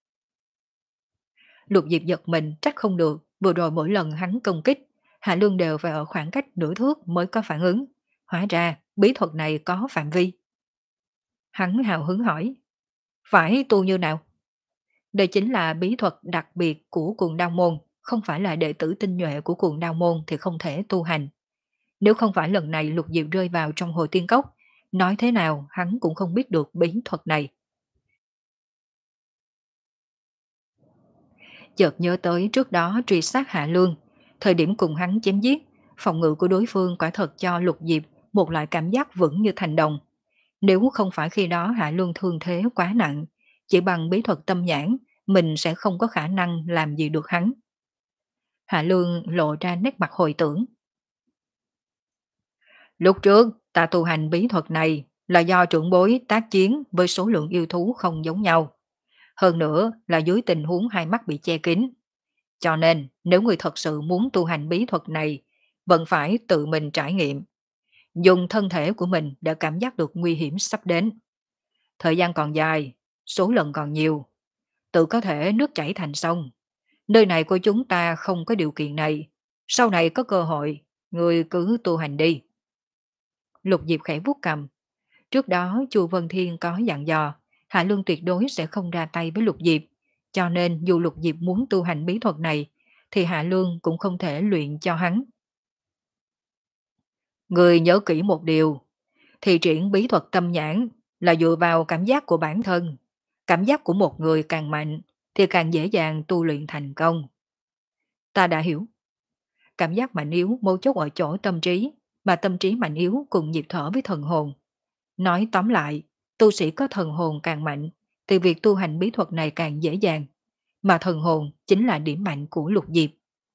Lục Diệp giật mình trách không được, vừa rồi mỗi lần hắn công kích, Hạ Lương đều phải ở khoảng cách nửa thước mới có phản ứng. Hóa ra, bí thuật này có phạm vi. Hắn hào hứng hỏi, phải tu như nào? Đây chính là bí thuật đặc biệt của cuồng đao môn, không phải là đệ tử tinh nhuệ của cuồng đao môn thì không thể tu hành. Nếu không phải lần này Lục Diệp rơi vào trong hồ tiên cốc, nói thế nào hắn cũng không biết được bí thuật này. Chợt nhớ tới trước đó truy sát Hạ Lương, thời điểm cùng hắn chém giết, phòng ngự của đối phương quả thật cho Lục Diệp một loại cảm giác vững như thành đồng. Nếu không phải khi đó Hạ Lương thương thế quá nặng, chỉ bằng bí thuật tâm nhãn, mình sẽ không có khả năng làm gì được hắn. Hạ Lương lộ ra nét mặt hồi tưởng. Lúc trước, ta tu hành bí thuật này là do trưởng bối tác chiến với số lượng yêu thú không giống nhau. Hơn nữa là dưới tình huống hai mắt bị che kín. Cho nên, nếu người thật sự muốn tu hành bí thuật này, vẫn phải tự mình trải nghiệm. Dùng thân thể của mình để cảm giác được nguy hiểm sắp đến. Thời gian còn dài, số lần còn nhiều. Tự có thể nước chảy thành sông. Nơi này của chúng ta không có điều kiện này. Sau này có cơ hội, người cứ tu hành đi. Lục Diệp khẽ vuốt cầm. Trước đó Chu Vân Thiên có dặn dò, Hạ Lương tuyệt đối sẽ không ra tay với Lục Diệp. Cho nên dù Lục Diệp muốn tu hành bí thuật này, thì Hạ Lương cũng không thể luyện cho hắn. Người nhớ kỹ một điều, thì triển bí thuật tâm nhãn là dựa vào cảm giác của bản thân. Cảm giác của một người càng mạnh, thì càng dễ dàng tu luyện thành công. Ta đã hiểu. Cảm giác mạnh yếu mấu chốt ở chỗ tâm trí, mà tâm trí mạnh yếu cùng nhịp thở với thần hồn. Nói tóm lại, tu sĩ có thần hồn càng mạnh, thì việc tu hành bí thuật này càng dễ dàng, mà thần hồn chính là điểm mạnh của Lục Diệp.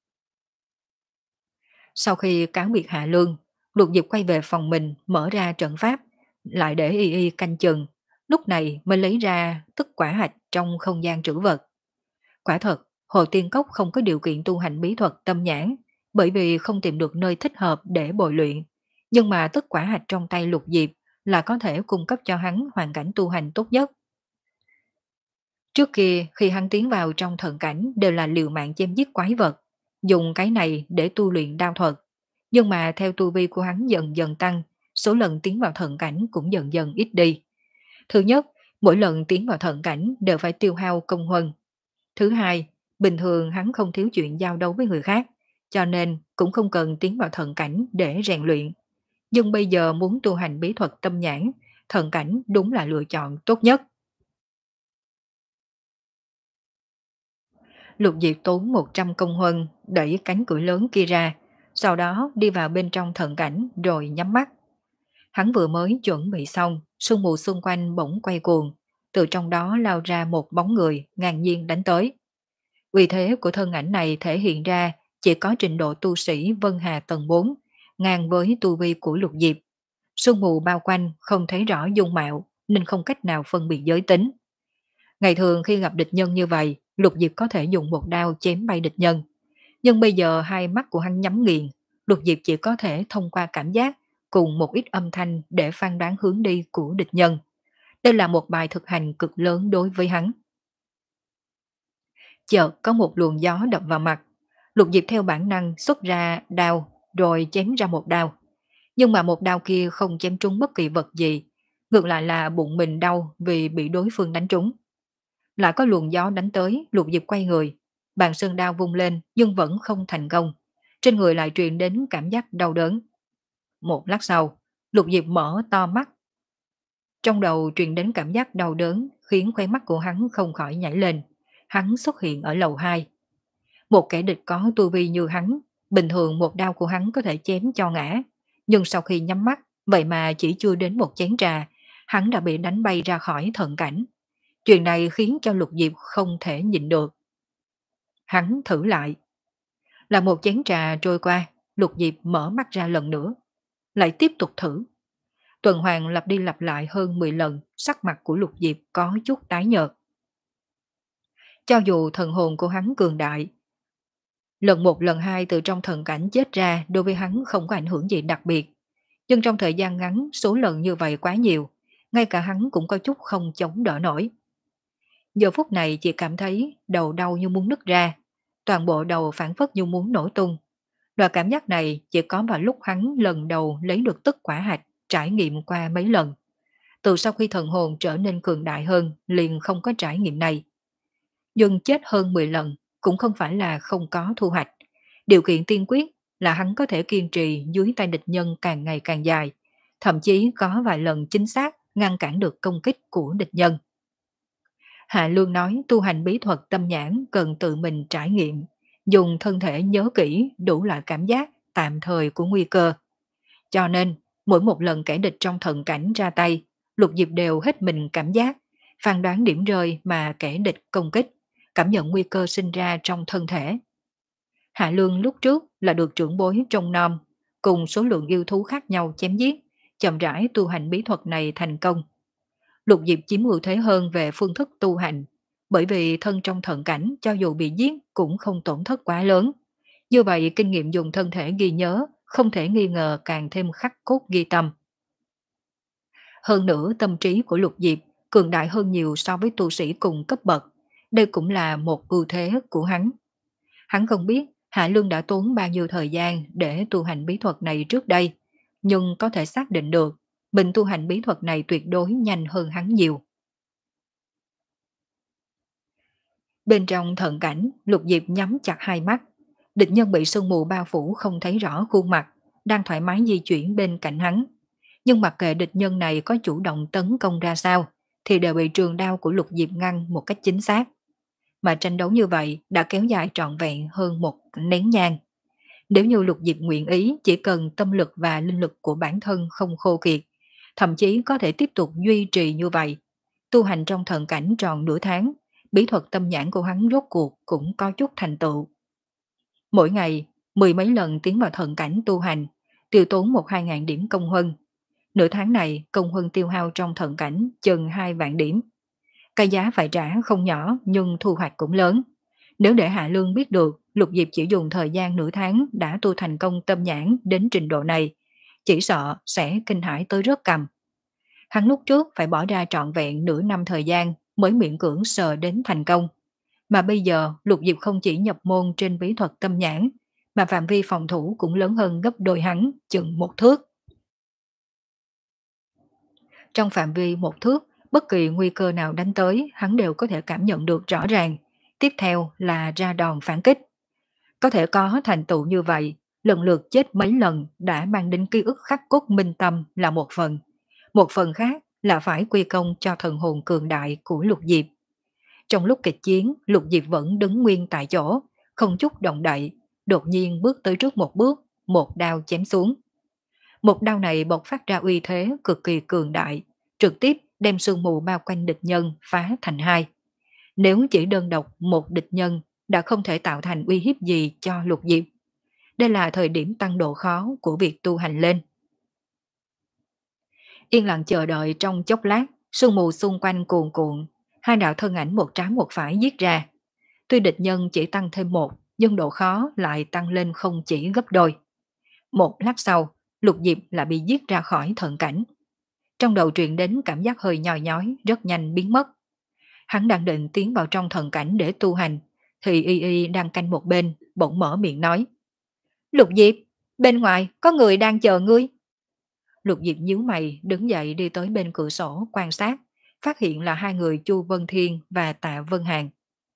Sau khi cáo biệt Hạ Lương, Lục Diệp quay về phòng mình mở ra trận pháp, lại để y y canh chừng, lúc này mới lấy ra tức quả hạch trong không gian trữ vật. Quả thật, Hồ Tiên Cốc không có điều kiện tu hành bí thuật tâm nhãn, bởi vì không tìm được nơi thích hợp để bồi luyện. Nhưng mà tức quả hạch trong tay Lục Diệp là có thể cung cấp cho hắn hoàn cảnh tu hành tốt nhất. Trước kia, khi hắn tiến vào trong thần cảnh đều là liều mạng chém giết quái vật, dùng cái này để tu luyện đao thuật. Nhưng mà theo tu vi của hắn dần dần tăng, số lần tiến vào thần cảnh cũng dần dần ít đi. Thứ nhất, mỗi lần tiến vào thần cảnh đều phải tiêu hao công huân. Thứ hai, bình thường hắn không thiếu chuyện giao đấu với người khác, cho nên cũng không cần tiến vào thần cảnh để rèn luyện. Nhưng bây giờ muốn tu hành bí thuật tâm nhãn, thần cảnh đúng là lựa chọn tốt nhất. Lục Diệp tốn một trăm công huân đẩy cánh cửa lớn kia ra, sau đó đi vào bên trong thần cảnh rồi nhắm mắt. Hắn vừa mới chuẩn bị xong, sương mù xung quanh bỗng quay cuồng, từ trong đó lao ra một bóng người ngang nhiên đánh tới. Uy thế của thân ảnh này thể hiện ra chỉ có trình độ tu sĩ Vân Hà tầng bốn, ngang với tu vi của Lục Diệp. Sương mù bao quanh không thấy rõ dung mạo nên không cách nào phân biệt giới tính. Ngày thường khi gặp địch nhân như vậy, Lục Diệp có thể dùng một đao chém bay địch nhân. Nhưng bây giờ hai mắt của hắn nhắm nghiền, Lục Diệp chỉ có thể thông qua cảm giác cùng một ít âm thanh để phán đoán hướng đi của địch nhân. Đây là một bài thực hành cực lớn đối với hắn. Chợt có một luồng gió đập vào mặt, Lục Diệp theo bản năng xuất ra đao rồi chém ra một đao. Nhưng mà một đao kia không chém trúng bất kỳ vật gì, ngược lại là bụng mình đau vì bị đối phương đánh trúng. Lại có luồng gió đánh tới, Lục Diệp quay người, bàn sơn đao vung lên nhưng vẫn không thành công. Trên người lại truyền đến cảm giác đau đớn. Một lát sau, Lục Diệp mở to mắt. Trong đầu truyền đến cảm giác đau đớn khiến khóe mắt của hắn không khỏi nhảy lên. Hắn xuất hiện ở lầu hai. Một kẻ địch có tu vi như hắn, bình thường một đao của hắn có thể chém cho ngã. Nhưng sau khi nhắm mắt, vậy mà chỉ chưa đến một chén trà, hắn đã bị đánh bay ra khỏi thần cảnh. Chuyện này khiến cho Lục Diệp không thể nhịn được. Hắn thử lại. Là một chén trà trôi qua, Lục Diệp mở mắt ra lần nữa. Lại tiếp tục thử. Tuần hoàn lặp đi lặp lại hơn mười lần, sắc mặt của Lục Diệp có chút tái nhợt. Cho dù thần hồn của hắn cường đại, Lần một lần hai từ trong thần cảnh chết ra đối với hắn không có ảnh hưởng gì đặc biệt. Nhưng trong thời gian ngắn số lần như vậy quá nhiều, ngay cả hắn cũng có chút không chống đỡ nổi. Giờ phút này chỉ cảm thấy đầu đau như muốn nứt ra, toàn bộ đầu phản phất như muốn nổ tung. Loại cảm giác này chỉ có vào lúc hắn lần đầu lấy được tức quả hạch, trải nghiệm qua mấy lần. Từ sau khi thần hồn trở nên cường đại hơn, liền không có trải nghiệm này. Nhưng chết hơn mười lần cũng không phải là không có thu hoạch. Điều kiện tiên quyết là hắn có thể kiên trì dưới tay địch nhân càng ngày càng dài, thậm chí có vài lần chính xác ngăn cản được công kích của địch nhân. Hạ Lương nói tu hành bí thuật tâm nhãn cần tự mình trải nghiệm, dùng thân thể nhớ kỹ đủ loại cảm giác tạm thời của nguy cơ. Cho nên, mỗi một lần kẻ địch trong thần cảnh ra tay, Lục Diệp đều hết mình cảm giác, phán đoán điểm rơi mà kẻ địch công kích, cảm nhận nguy cơ sinh ra trong thân thể. Hạ Lương lúc trước là được trưởng bối trông nom, cùng số lượng yêu thú khác nhau chém giết, chậm rãi tu hành bí thuật này thành công. Lục Diệp chiếm ưu thế hơn về phương thức tu hành, bởi vì thân trong thần cảnh cho dù bị giết cũng không tổn thất quá lớn. Như vậy kinh nghiệm dùng thân thể ghi nhớ không thể nghi ngờ càng thêm khắc cốt ghi tâm. Hơn nữa tâm trí của Lục Diệp cường đại hơn nhiều so với tu sĩ cùng cấp bậc. Đây cũng là một ưu thế của hắn. Hắn không biết Hạ Lương đã tốn bao nhiêu thời gian để tu hành bí thuật này trước đây, nhưng có thể xác định được mình tu hành bí thuật này tuyệt đối nhanh hơn hắn nhiều. Bên trong thận cảnh, Lục Diệp nhắm chặt hai mắt. Địch nhân bị sương mù bao phủ không thấy rõ khuôn mặt, đang thoải mái di chuyển bên cạnh hắn. Nhưng mặc kệ địch nhân này có chủ động tấn công ra sao, thì đều bị trường đao của Lục Diệp ngăn một cách chính xác. Mà tranh đấu như vậy đã kéo dài trọn vẹn hơn một nén nhang. Nếu như Lục Diệp nguyện ý chỉ cần tâm lực và linh lực của bản thân không khô kiệt, thậm chí có thể tiếp tục duy trì như vậy, tu hành trong thần cảnh tròn nửa tháng, bí thuật tâm nhãn của hắn rốt cuộc cũng có chút thành tựu. Mỗi ngày, mười mấy lần tiến vào thần cảnh tu hành, tiêu tốn một hai ngàn điểm công huân. Nửa tháng này, công huân tiêu hao trong thần cảnh chừng hai vạn điểm. Cái giá phải trả không nhỏ nhưng thu hoạch cũng lớn. Nếu để Hạ Lương biết được Lục Diệp chỉ dùng thời gian nửa tháng đã tu thành công tâm nhãn đến trình độ này, chỉ sợ sẽ kinh hãi tới rớt cằm. Hắn lúc trước phải bỏ ra trọn vẹn nửa năm thời gian mới miễn cưỡng sờ đến thành công. Mà bây giờ Lục Diệp không chỉ nhập môn trên bí thuật tâm nhãn, mà phạm vi phòng thủ cũng lớn hơn gấp đôi hắn chừng một thước. Trong phạm vi một thước, bất kỳ nguy cơ nào đánh tới hắn đều có thể cảm nhận được rõ ràng. Tiếp theo là ra đòn phản kích. Có thể có thành tựu như vậy, lần lượt chết mấy lần đã mang đến ký ức khắc cốt minh tâm là một phần. Một phần khác là phải quy công cho thần hồn cường đại của Lục Diệp. Trong lúc kịch chiến, Lục Diệp vẫn đứng nguyên tại chỗ, không chút động đậy, đột nhiên bước tới trước một bước, một đao chém xuống. Một đao này bộc phát ra uy thế cực kỳ cường đại, trực tiếp đem sương mù bao quanh địch nhân phá thành hai. Nếu chỉ đơn độc một địch nhân đã không thể tạo thành uy hiếp gì cho Lục Diệp. Đây là thời điểm tăng độ khó của việc tu hành lên. Yên lặng chờ đợi trong chốc lát, sương mù xung quanh cuồn cuộn, hai đạo thân ảnh một trái một phải giết ra. Tuy địch nhân chỉ tăng thêm một, nhưng độ khó lại tăng lên không chỉ gấp đôi. Một lát sau, Lục Diệp lại bị giết ra khỏi thận cảnh. Trong đầu truyền đến cảm giác hơi nhòi nhói, rất nhanh biến mất. Hắn đang định tiến vào trong thần cảnh để tu hành, thì Y Y đang canh một bên, bỗng mở miệng nói. Lục Diệp, bên ngoài có người đang chờ ngươi. Lục Diệp nhíu mày đứng dậy đi tới bên cửa sổ quan sát, phát hiện là hai người Chu Vân Thiên và Tạ Vân Hàn.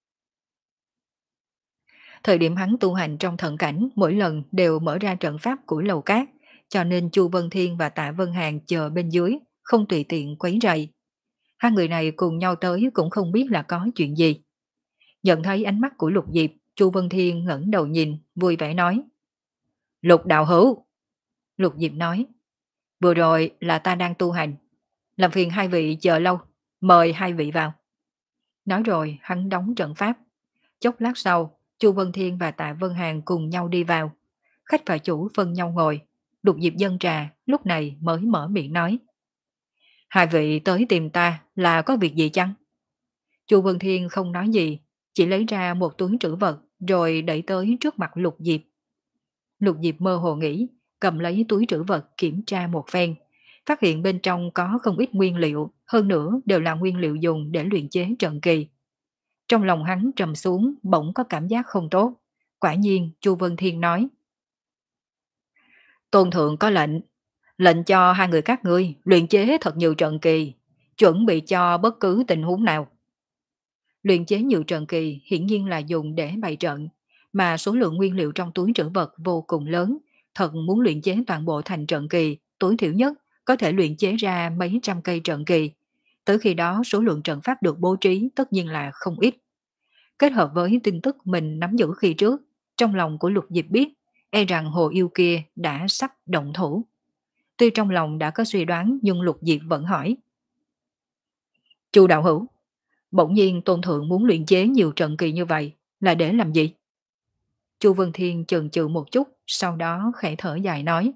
Thời điểm hắn tu hành trong thần cảnh mỗi lần đều mở ra trận pháp của lầu cát, cho nên Chu Vân Thiên và Tạ Vân Hàn chờ bên dưới, không tùy tiện quấy rầy. Hai người này cùng nhau tới cũng không biết là có chuyện gì. Nhận thấy ánh mắt của Lục Diệp, Chu Vân Thiên ngẩng đầu nhìn, vui vẻ nói. Lục đạo hữu. Lục Diệp nói. Vừa rồi là ta đang tu hành. Làm phiền hai vị chờ lâu, mời hai vị vào. Nói rồi hắn đóng trận pháp. Chốc lát sau, Chu Vân Thiên và Tạ Vân Hàn cùng nhau đi vào. Khách và chủ phân nhau ngồi. Lục Diệp dâng trà, lúc này mới mở miệng nói. Hai vị tới tìm ta là có việc gì chăng? Chu Vân Thiên không nói gì, chỉ lấy ra một túi trữ vật, rồi đẩy tới trước mặt Lục Diệp. Lục Diệp mơ hồ nghĩ, cầm lấy túi trữ vật kiểm tra một phen, phát hiện bên trong có không ít nguyên liệu, hơn nữa đều là nguyên liệu dùng để luyện chế trận kỳ. Trong lòng hắn trầm xuống, bỗng có cảm giác không tốt. Quả nhiên, Chu Vân Thiên nói: Tôn thượng có lệnh, lệnh cho hai người các ngươi luyện chế thật nhiều trận kỳ, chuẩn bị cho bất cứ tình huống nào. Luyện chế nhiều trận kỳ hiển nhiên là dùng để bày trận, mà số lượng nguyên liệu trong túi trữ vật vô cùng lớn, thật muốn luyện chế toàn bộ thành trận kỳ, tối thiểu nhất có thể luyện chế ra mấy trăm cây trận kỳ. Tới khi đó số lượng trận pháp được bố trí tất nhiên là không ít. Kết hợp với tin tức mình nắm giữ khi trước, trong lòng của Lục Diệp biết, e rằng hồ yêu kia đã sắp động thủ. Tuy trong lòng đã có suy đoán nhưng Lục Diệp vẫn hỏi: Chu đạo hữu, bỗng nhiên tôn thượng muốn luyện chế nhiều trận kỳ như vậy là để làm gì? Chu Vân Thiên chần chừ một chút, sau đó khẽ thở dài nói: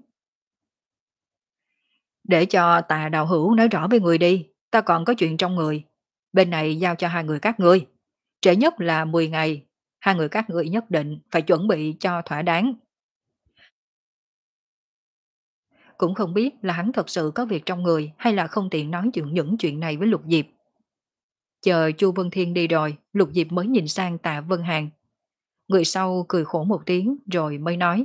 Để cho Tà đạo hữu nói rõ với người đi, ta còn có chuyện trong người. Bên này giao cho hai người các ngươi. Trễ nhất là mười ngày, hai người các ngươi nhất định phải chuẩn bị cho thỏa đáng. Cũng không biết là hắn thật sự có việc trong người hay là không tiện nói chuyện những chuyện này với Lục Diệp. Chờ Chu Vân Thiên đi rồi, Lục Diệp mới nhìn sang Tạ Vân Hàn. Người sau cười khổ một tiếng rồi mới nói: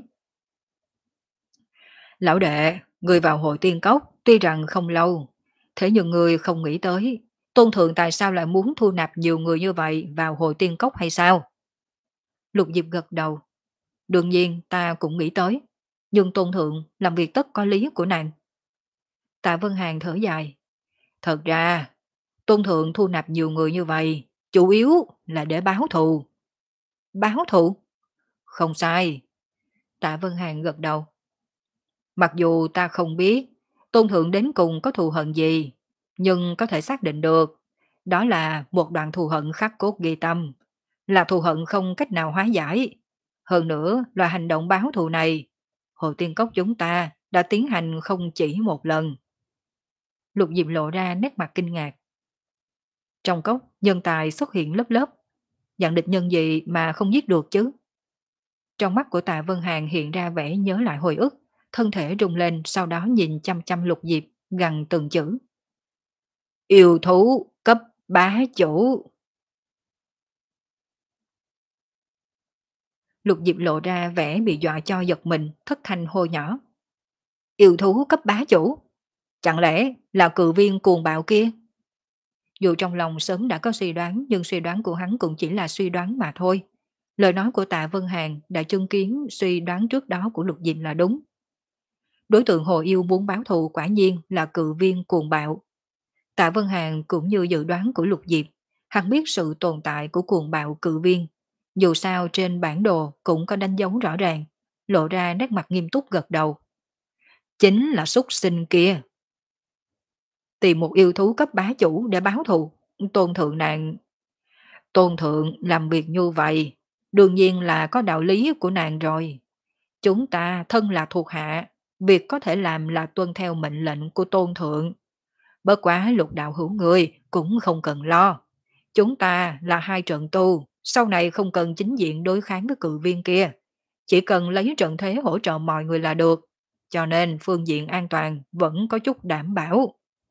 Lão đệ, người vào hội tiên cốc tuy rằng không lâu, thế nhưng người không nghĩ tới Tôn thượng tại sao lại muốn thu nạp nhiều người như vậy vào hội tiên cốc hay sao? Lục Diệp gật đầu. Đương nhiên ta cũng nghĩ tới, nhưng Tôn thượng làm việc tất có lý của nàng. Tạ Vân Hàn thở dài. Thật ra, Tôn thượng thu nạp nhiều người như vậy, chủ yếu là để báo thù. Báo thù? Không sai. Tạ Vân Hàn gật đầu. Mặc dù ta không biết Tôn thượng đến cùng có thù hận gì, nhưng có thể xác định được, đó là một đoạn thù hận khắc cốt ghi tâm, là thù hận không cách nào hóa giải. Hơn nữa, là hành động báo thù này, Hồ Tiên Cốc chúng ta đã tiến hành không chỉ một lần. Lục Diệp lộ ra nét mặt kinh ngạc. Trong cốc, nhân tài xuất hiện lớp lớp, dạng địch nhân gì mà không giết được chứ? Trong mắt của Tạ Vân Hàn hiện ra vẻ nhớ lại hồi ức, thân thể rung lên, sau đó nhìn chăm chăm Lục Diệp, gằn từng chữ. Yêu thú cấp bá chủ. Lục Diệp lộ ra vẻ bị dọa cho giật mình, thất thanh hô nhỏ. Yêu thú cấp bá chủ? Chẳng lẽ là cự viên cuồng bạo kia? Dù trong lòng sớm đã có suy đoán, nhưng suy đoán của hắn cũng chỉ là suy đoán mà thôi. Lời nói của Tạ Vân Hàn đã chứng kiến suy đoán trước đó của Lục Diệp là đúng. Đối tượng Hồ Yêu muốn báo thù quả nhiên là cự viên cuồng bạo. Tạ Vân Hàn cũng như dự đoán của Lục Diệp, hắn biết sự tồn tại của cuồng bạo cự viên. Dù sao trên bản đồ cũng có đánh dấu rõ ràng, lộ ra nét mặt nghiêm túc gật đầu. Chính là súc sinh kia. Tìm một yêu thú cấp bá chủ để báo thù, tôn thượng nàng... Tôn thượng làm việc như vậy, đương nhiên là có đạo lý của nàng rồi. Chúng ta thân là thuộc hạ, việc có thể làm là tuân theo mệnh lệnh của tôn thượng. Bất quá Lục đạo hữu người cũng không cần lo. Chúng ta là hai trận tu, sau này không cần chính diện đối kháng với cự viên kia. Chỉ cần lấy trận thế hỗ trợ mọi người là được. Cho nên phương diện an toàn vẫn có chút đảm bảo.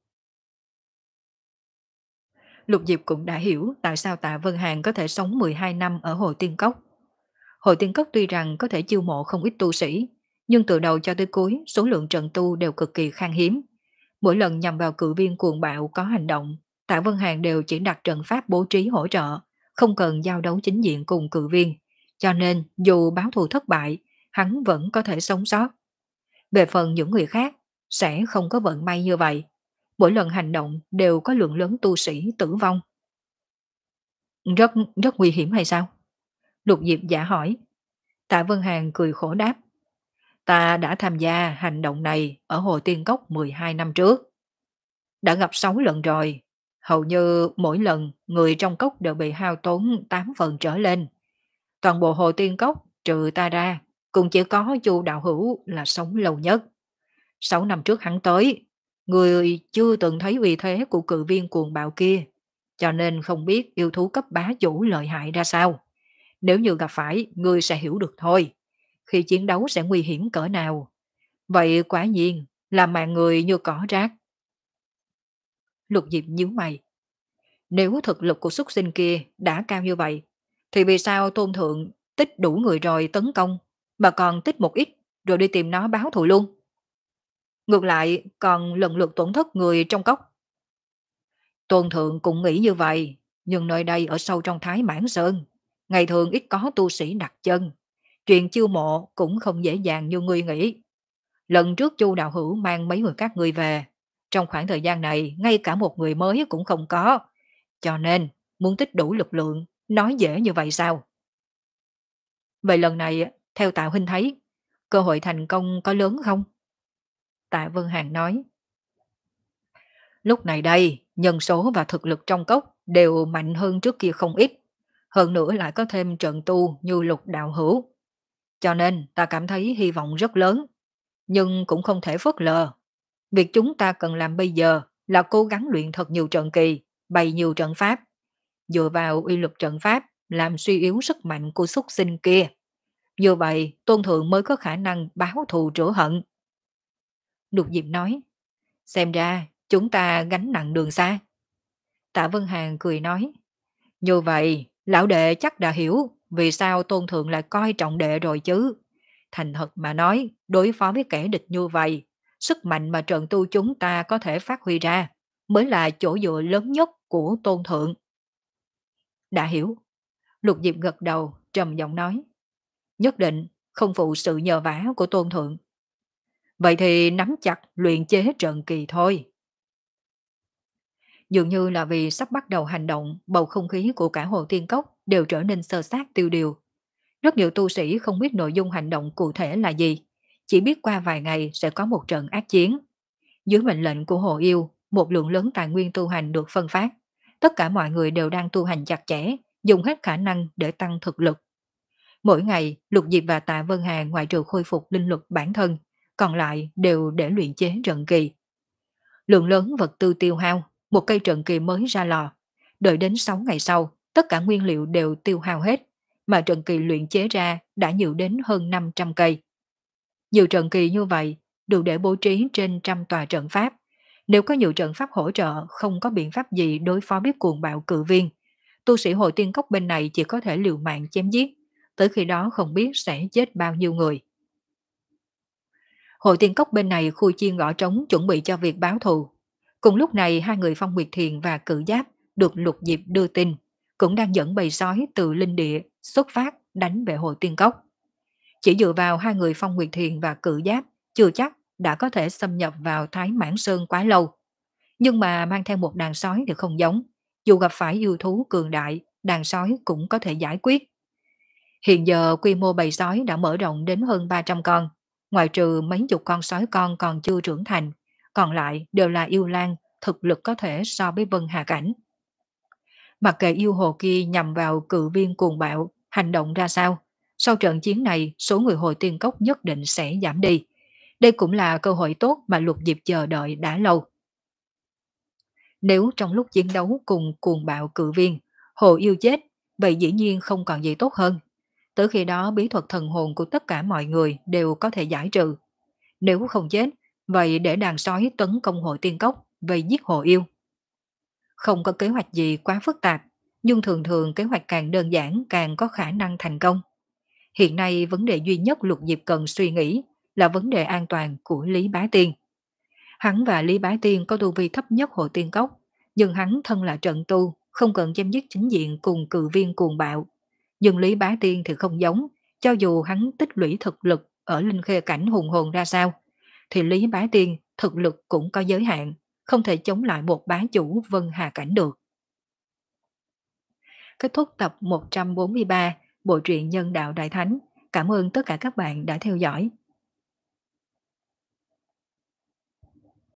Lục Diệp cũng đã hiểu tại sao Tạ Vân Hàn có thể sống mười hai năm ở Hồ Tiên Cốc. Hồ Tiên Cốc tuy rằng có thể chiêu mộ không ít tu sĩ, nhưng từ đầu cho tới cuối số lượng trận tu đều cực kỳ khan hiếm. Mỗi lần nhằm vào cự viên cuồng bạo có hành động, Tạ Vân Hàn đều chỉ đặt trận pháp bố trí hỗ trợ, không cần giao đấu chính diện cùng cự viên. Cho nên dù báo thù thất bại, hắn vẫn có thể sống sót. Về phần những người khác, sẽ không có vận may như vậy. Mỗi lần hành động đều có lượng lớn tu sĩ tử vong. Rất, rất nguy hiểm hay sao? Lục Diệp giả hỏi. Tạ Vân Hàn cười khổ đáp. Ta đã tham gia hành động này ở Hồ Tiên Cốc mười hai năm trước. Đã gặp sáu lần rồi. Hầu như mỗi lần người trong cốc đều bị hao tốn tám phần trở lên. Toàn bộ Hồ Tiên Cốc trừ ta ra, cũng chỉ có Chu đạo hữu là sống lâu nhất. Sáu năm trước hắn tới, người chưa từng thấy uy thế của cự viên cuồng bạo kia, cho nên không biết yêu thú cấp bá chủ lợi hại ra sao. Nếu như gặp phải, ngươi sẽ hiểu được thôi. Khi chiến đấu sẽ nguy hiểm cỡ nào. Vậy quả nhiên là mạng người như cỏ rác. Lục Diệp nhíu mày. Nếu thực lực của xuất sinh kia đã cao như vậy, thì vì sao tôn thượng tích đủ người rồi tấn công, mà còn tích một ít rồi đi tìm nó báo thù luôn? Ngược lại còn lần lượt tổn thất người trong cốc. Tôn thượng cũng nghĩ như vậy, nhưng nơi đây ở sâu trong Thái Mãn Sơn, ngày thường ít có tu sĩ đặt chân. Chuyện chiêu mộ cũng không dễ dàng như ngươi nghĩ. Lần trước Chu Đạo Hữu mang mấy người các ngươi về, trong khoảng thời gian này ngay cả một người mới cũng không có. Cho nên, muốn tích đủ lực lượng, nói dễ như vậy sao? Vậy lần này, theo Tạ Huynh thấy, cơ hội thành công có lớn không? Tạ Vân Hàn nói, lúc này đây, nhân số và thực lực trong cốc đều mạnh hơn trước kia không ít. Hơn nữa lại có thêm trận tu như Lục Đạo Hữu. Cho nên ta cảm thấy hy vọng rất lớn, nhưng cũng không thể phớt lờ. Việc chúng ta cần làm bây giờ là cố gắng luyện thật nhiều trận kỳ, bày nhiều trận pháp, dựa vào uy lực trận pháp làm suy yếu sức mạnh của xuất sinh kia. Như vậy, Tôn Thượng mới có khả năng báo thù rửa hận. Lục Diệp nói, xem ra chúng ta gánh nặng đường xa. Tạ Vân Hàn cười nói, như vậy, lão đệ chắc đã hiểu vì sao Tôn Thượng lại coi trọng đệ rồi chứ. Thành thật mà nói, đối phó với kẻ địch như vậy, sức mạnh mà trận tu chúng ta có thể phát huy ra mới là chỗ dựa lớn nhất của Tôn Thượng. Đã hiểu. Lục Diệp gật đầu, trầm giọng nói. Nhất định không phụ sự nhờ vả của Tôn Thượng. Vậy thì nắm chặt luyện chế trận kỳ thôi. Dường như là vì sắp bắt đầu hành động, bầu không khí của cả Hồ Tiên Cốc đều trở nên sơ sát tiêu điều. Rất nhiều tu sĩ không biết nội dung hành động cụ thể là gì, chỉ biết qua vài ngày sẽ có một trận ác chiến. Dưới mệnh lệnh của Hồ Yêu, một lượng lớn tài nguyên tu hành được phân phát. Tất cả mọi người đều đang tu hành chặt chẽ, dùng hết khả năng để tăng thực lực. Mỗi ngày, Lục Diệp và Tạ Vân Hà ngoại trừ khôi phục linh lực bản thân, còn lại đều để luyện chế trận kỳ. Lượng lớn vật tư tiêu hao, một cây trận kỳ mới ra lò. Đợi đến sáu ngày sau, tất cả nguyên liệu đều tiêu hao hết, mà trận kỳ luyện chế ra đã nhiều đến hơn năm trăm cây. Nhiều trận kỳ như vậy, đủ để bố trí trên trăm tòa trận pháp. Nếu có nhiều trận pháp hỗ trợ, không có biện pháp gì đối phó với cuồng bạo cự viên, tu sĩ Hội Tiên Cốc bên này chỉ có thể liều mạng chém giết, tới khi đó không biết sẽ chết bao nhiêu người. Hội Tiên Cốc bên này khui chiên gõ trống chuẩn bị cho việc báo thù. Cùng lúc này hai người Phong Nguyệt Thiền và Cự Giáp được Lục Diệp đưa tin, cũng đang dẫn bầy sói từ linh địa xuất phát đánh về Hội Tiên Cốc. Chỉ dựa vào hai người Phong Nguyệt Thiền và Cự Giáp chưa chắc đã có thể xâm nhập vào Thái Mãn Sơn quá lâu. Nhưng mà mang theo một đàn sói thì không giống. Dù gặp phải yêu thú cường đại, đàn sói cũng có thể giải quyết. Hiện giờ quy mô bầy sói đã mở rộng đến hơn ba trăm con, ngoại trừ mấy chục con sói con còn chưa trưởng thành, còn lại đều là yêu lang, thực lực có thể so với Vân Hà Cảnh. Mặc kệ yêu hồ kia nhằm vào cự viên cuồng bạo, hành động ra sao, sau trận chiến này số người Hội Tiên Cốc nhất định sẽ giảm đi. Đây cũng là cơ hội tốt mà Lục Diệp chờ đợi đã lâu. Nếu trong lúc chiến đấu cùng cuồng bạo cự viên, hồ yêu chết, vậy dĩ nhiên không còn gì tốt hơn. Tới khi đó bí thuật thần hồn của tất cả mọi người đều có thể giải trừ. Nếu không chết, vậy để đàn sói tấn công Hội Tiên Cốc, vậy giết hồ yêu. Không có kế hoạch gì quá phức tạp, nhưng thường thường kế hoạch càng đơn giản càng có khả năng thành công. Hiện nay vấn đề duy nhất Lục Diệp cần suy nghĩ là vấn đề an toàn của Lý Bá Tiên. Hắn và Lý Bá Tiên có tu vi thấp nhất Hội Tiên Cốc, nhưng hắn thân là trận tu, không cần chém giết chính diện cùng cự viên cuồng bạo. Nhưng Lý Bá Tiên thì không giống, cho dù hắn tích lũy thực lực ở linh khê cảnh hùng hồn ra sao, thì Lý Bá Tiên thực lực cũng có giới hạn, không thể chống lại một bá chủ Vân Hà Cảnh được. Kết thúc tập một trăm bốn mươi ba Bộ truyện Nhân Đạo Đại Thánh. Cảm ơn tất cả các bạn đã theo dõi.